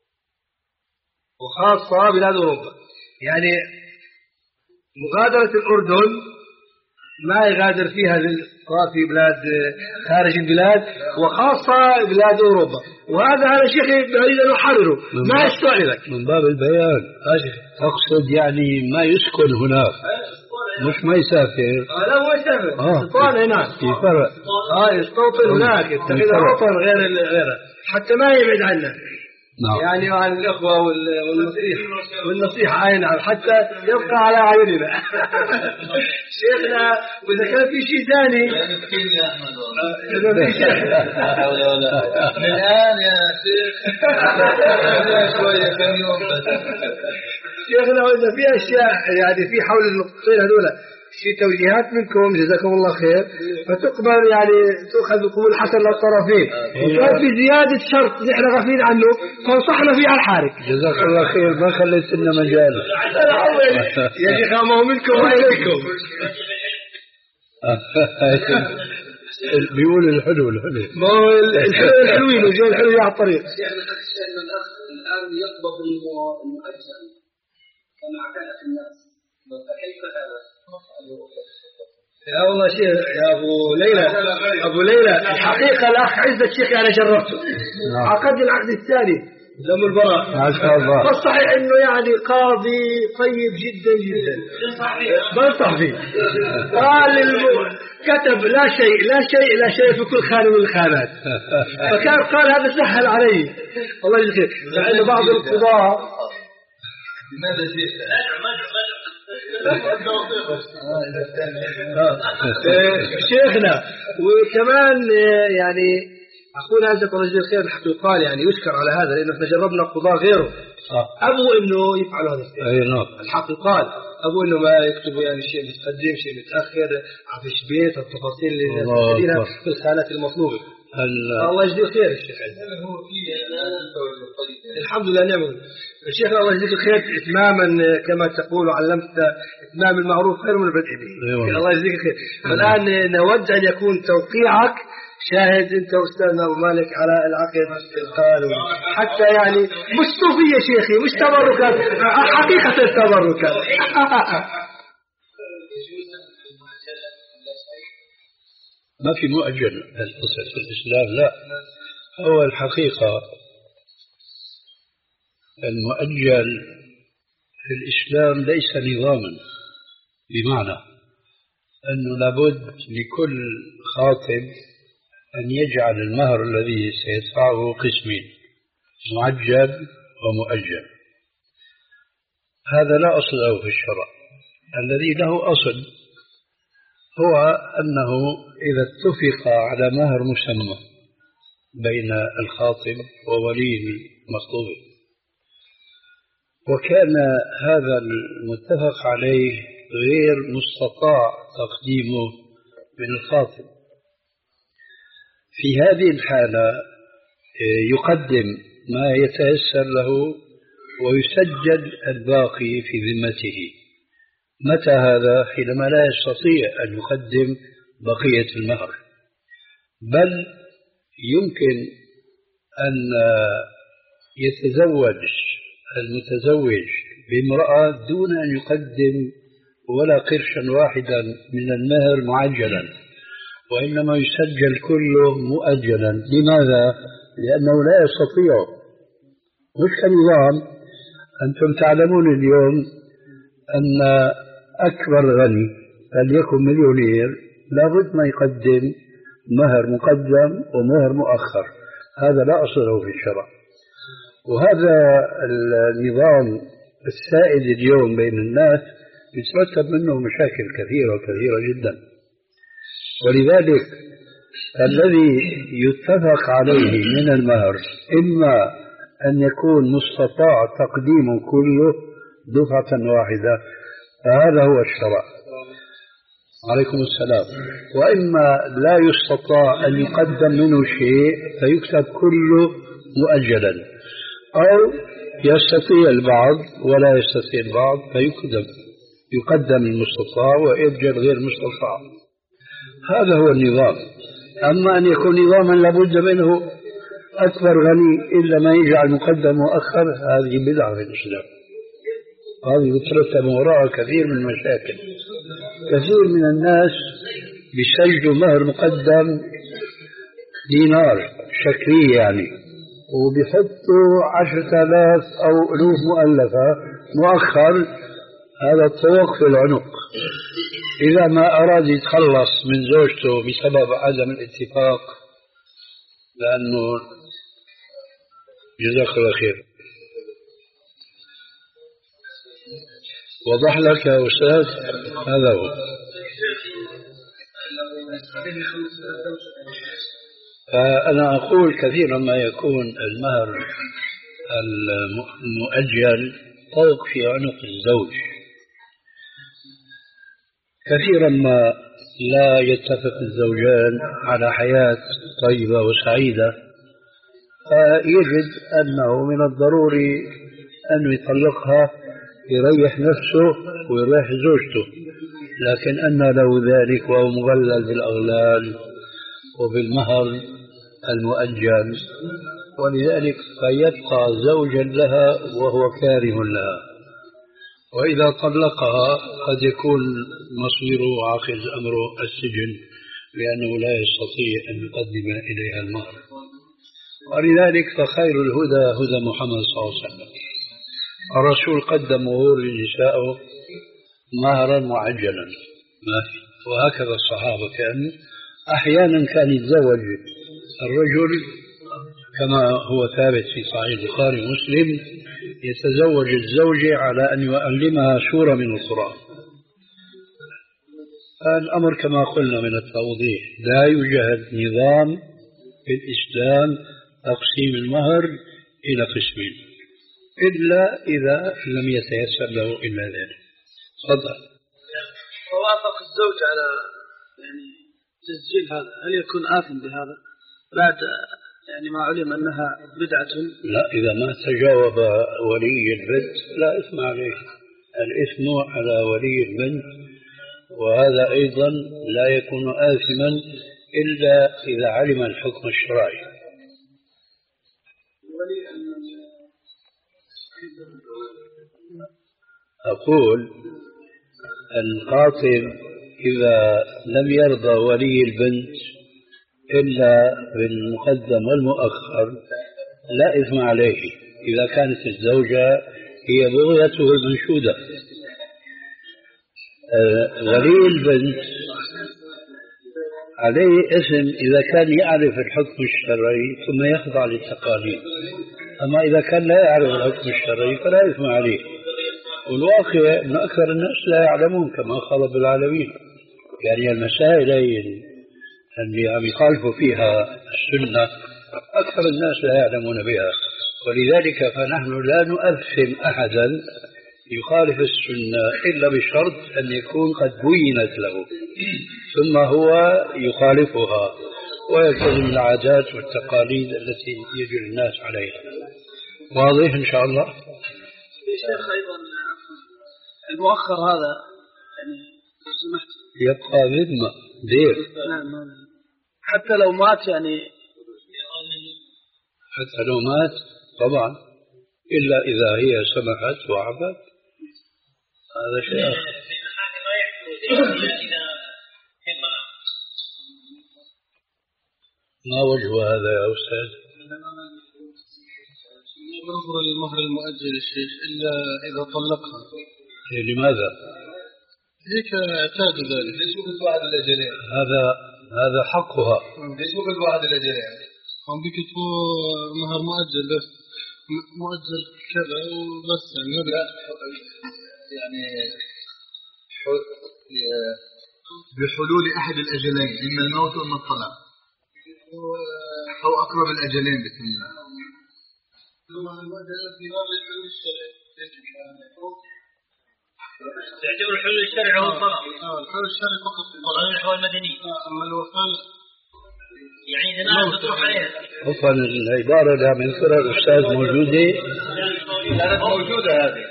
وخاصة بلاد أوروبا. يعني مغادرة الأردن ما يغادر فيها للاستقرار في بلاد خارج البلاد، وخاصة بلاد أوروبا. وهذا أنا شيخي أريد أن أحرره، ما أشتغل لك من باب البيان. أقصد يعني ما يسكن هناك، مش ما يسافر. آه لا هو يسافر استيطان هناك، في فرق. آه يستوطن هناك، يتخذ وطن غير غيره حتى ما يبعد عنا. نعم. يعني عن الأخوة والنصيحة والنصيحة أي نعم، حتى يبقى على عيوننا. شيخنا وإذا كان في شيء ثاني إذا في شيء الآن يا شيخ شوية كم يوم بس. شيخنا وإذا في أشياء يعني في حول النقطتين هذول في توجيهات منكم جزاكم الله خير، فتقبل يعني تؤخذ بقبول حسن للطرفين. وكان في زيادة شرط نحن غافلين عنه فانصحنا فيه على الحارق. جزاك الله خير، ما خليت لنا مجال. يا شيخ ما هو منكم وإليكم. بيقول الحلو الحلو ما هو الحلو الحلوين وجاي الحلو على الطريق. الآن يقبض المؤجل كما اعتادت الناس، فكيف هذا؟ يا والله شيخ يا أبو ليلى أبو ليلى الحقيقة الأخ عزة شيخ أنا جربته عقد العقد الثاني دم البراء، فالصحيح إنه يعني قاضي طيب جدا جدا بنصح فيه. قال كتب لا شيء لا شيء لا شيء في كل خانة من الخانات، فكان قال هذا سهل علي الله يجزيه خير. لأن بعض القضاة لماذا شيخ شيخنا وكمان يعني أقول عزك الله يجزيه خير الحق يقال يعني يشكر على هذا، لأنه احنا جربنا قضاء غيره أبو إنه يفعلوا هذا الشيء. الحق يقال أبو إنه ما يكتبوا يعني شيء متقدم شيء متأخر عفش بيت التفاصيل اللي نستفيدها في الخانات المطلوبة. الله يجزيه خير الشيخ الحمد لله نعم. الشيخ الله يجزيك الخير إتماما كما تقول وعلمت إتمام المعروف خير من البدء به. الله يجزيك الخير. الآن نود أن يكون توقيعك شاهد أنت أستاذنا أبو مالك على العقد القانوني، حتى يعني مش صوفية شيخي مش تبركات، حقيقة التبركات. ما في مؤجل القصة في الإسلام، لا. هو الحقيقة المؤجل في الإسلام ليس نظاما، بمعنى أنه لابد لكل خاطب أن يجعل المهر الذي سيدفعه قسمين، معجل ومؤجل. هذا لا أصل له في الشرع. الذي له أصل هو أنه إذا اتفق على مهر مسمى بين الخاطب وولي المخطوب وكان هذا المتفق عليه غير مستطاع تقديمه من الخاطب، في هذه الحالة يقدم ما يتيسر له ويسجل الباقي في ذمته. متى هذا؟ حينما لا يستطيع أن يقدم بقية المهر، بل يمكن أن يتزوج المتزوج بامرأة دون أن يقدم ولا قرشا واحدا من المهر معجلا، وإنما يسجل كله مؤجلا. لماذا؟ لأنه لا يستطيع. مش كنظام. أنتم تعلمون اليوم أن أكبر غني فليكن مليونير لابد ما يقدم مهر مقدم ومهر مؤخر، هذا لا أصل له في الشرع. وهذا النظام السائد اليوم بين الناس يترتب منه مشاكل كثيرة كثيرة جدا. ولذلك الذي يتفق عليه من المهر إما أن يكون مستطاع تقديمه كله دفعة واحدة، فهذا هو الشرع. عليكم السلام. وإما لا يستطاع أن يقدم منه شيء فيكتب كله مؤجلا، أو يستطيع البعض ولا يستطيع البعض فيقدم يقدم المستطاع ويؤجل غير المستطاع. هذا هو النظام. أما أن يكون نظاما لابد منه أكبر غني إلا ما يجعل مقدم مؤخر، هذه بدعة في الإسلام، هذه يترتب وراءها كثير من المشاكل. كثير من الناس بيسجلوا مهر مقدم دينار شكلي يعني، وبيحطوا عشرة آلاف أو ألوف مؤلفة مؤخر، هذا الطوق في العنق. إذا ما أراد يتخلص من زوجته بسبب عدم الاتفاق، لأنه جزاك الله خير. وضح لك يا أستاذ؟ هذا هو. فأنا أقول كثيرا ما يكون المهر المؤجل طوق في عنق الزوج. كثيرا ما لا يتفق الزوجان على حياة طيبة وسعيدة، فيجد أنه من الضروري أن يطلقها يريح نفسه ويريح زوجته، لكن أن له ذلك وهو مغلل بالأغلال وبالمهر المؤجل، ولذلك فيبقى زوجا لها وهو كاره لها. وإذا طلقها قد يكون مصيره عاقز أمره السجن، لأنه لا يستطيع أن يقدم إليها المهر. ولذلك فخير الهدى هدى محمد صلى الله عليه وسلم. الرسول قدم مهور لنسائه مهرا معجلا، وهكذا الصحابة كانوا. أحيانا كان يتزوج الرجل كما هو ثابت في صحيح البخاري ومسلم، يتزوج الزوجة على أن يعلمها سورة من القرآن. الأمر كما قلنا من التوضيح، لا يوجد نظام في الإسلام تقسيم المهر إلى قسمين إلا إذا لم يتيسر له إلا ذلك. تفضل. ووافق الزوج على يعني تسجيل هذا، هل يكون آثم بهذا بعد يعني ما علم أنها بدعة؟ لا، إذا ما تجاوب ولي البنت لا إثم عليه، الإثم على ولي البنت، وهذا أيضا لا يكون آثما إلا إذا علم الحكم الشرعي. أقول الخاطب إذا لم يرضى ولي البنت إلا بالمقدم والمؤخر لا إثم عليه إذا كانت الزوجة هي بغيته المنشودة. ولي البنت عليه إثم إذا كان يعرف الحكم الشرعي ثم يخضع للتقاليد، أما إذا كان لا يعرف الحكم الشرعي فلا إثم عليه. والواقع أن أكثر الناس لا يعلمون كما قال بالعالمين، يعني المسائل اللي عم يخالفوا فيها السنة أكثر الناس لا يعلمون بها، ولذلك فنحن لا نؤثم أحدا يخالف السنة إلا بشرط أن يكون قد بينت له ثم هو يخالفها ويلتزم العادات والتقاليد التي يجري الناس عليها. واضح إن شاء الله؟ شيخ أيضا المؤخر هذا يعني سمحت يبقى ذمة دير. نعم، حتى لو مات يعني حتى لو مات طبعا، إلا إذا هي سمحت وعبت، هذا شيء آخر. ما وجه هذا يا أستاذ؟ ننظر للمهر المؤجل الشيخ إلا إذا طلقها. لماذا؟ هيك اعتاد ذلك، ليش بعد الأجلين؟ هذا هذا حقها. ليش مو كل واحد الأجل يعني؟ هم بيكتبوا مهر مؤجل بس مؤجل كذا وبس يعني لا يعني بحلول أحد الأجلين إما الموت وإما الطلاق أو أقرب الأجلين بسم الله. يعتبر الحلول الشرعي هو الطلاق. اه الحلول الشرعي فقط الطلاق الأحوال المدنية. أما الوفاة يعني إذا ما تروح عليها. أصلا العبارة اللي عم يذكرها الأستاذ موجودة؟ كانت موجودة هذه.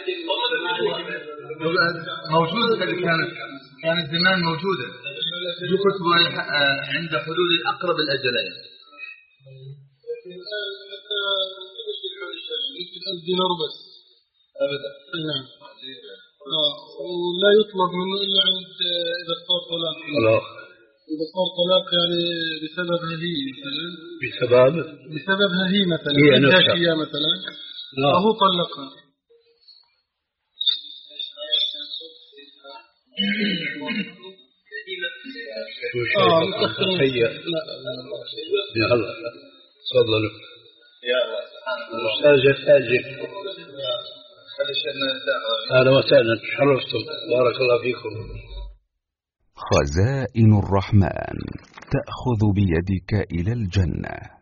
موجودة كانت كانت زمان موجودة. يكتب عند حلول أقرب الأجلين. الدينار بس. أبدا. نعم. آه ولا يطلب منه إلا عند إذا صار طلاق. طلاق. إذا صار طلاق يعني بسببها هي مثلا. بسبب؟ بسببها هي مثلا. هي نفسها. هي مثلا. لا. فهو طلقها. اه متخيل. لا يا الله تفضلوا يا الله سبحان الله. أستاذ ساجد. أهلا وسهلا تشرفتم بارك الله فيكم. خزائن الرحمن تأخذ بيدك إلى الجنة.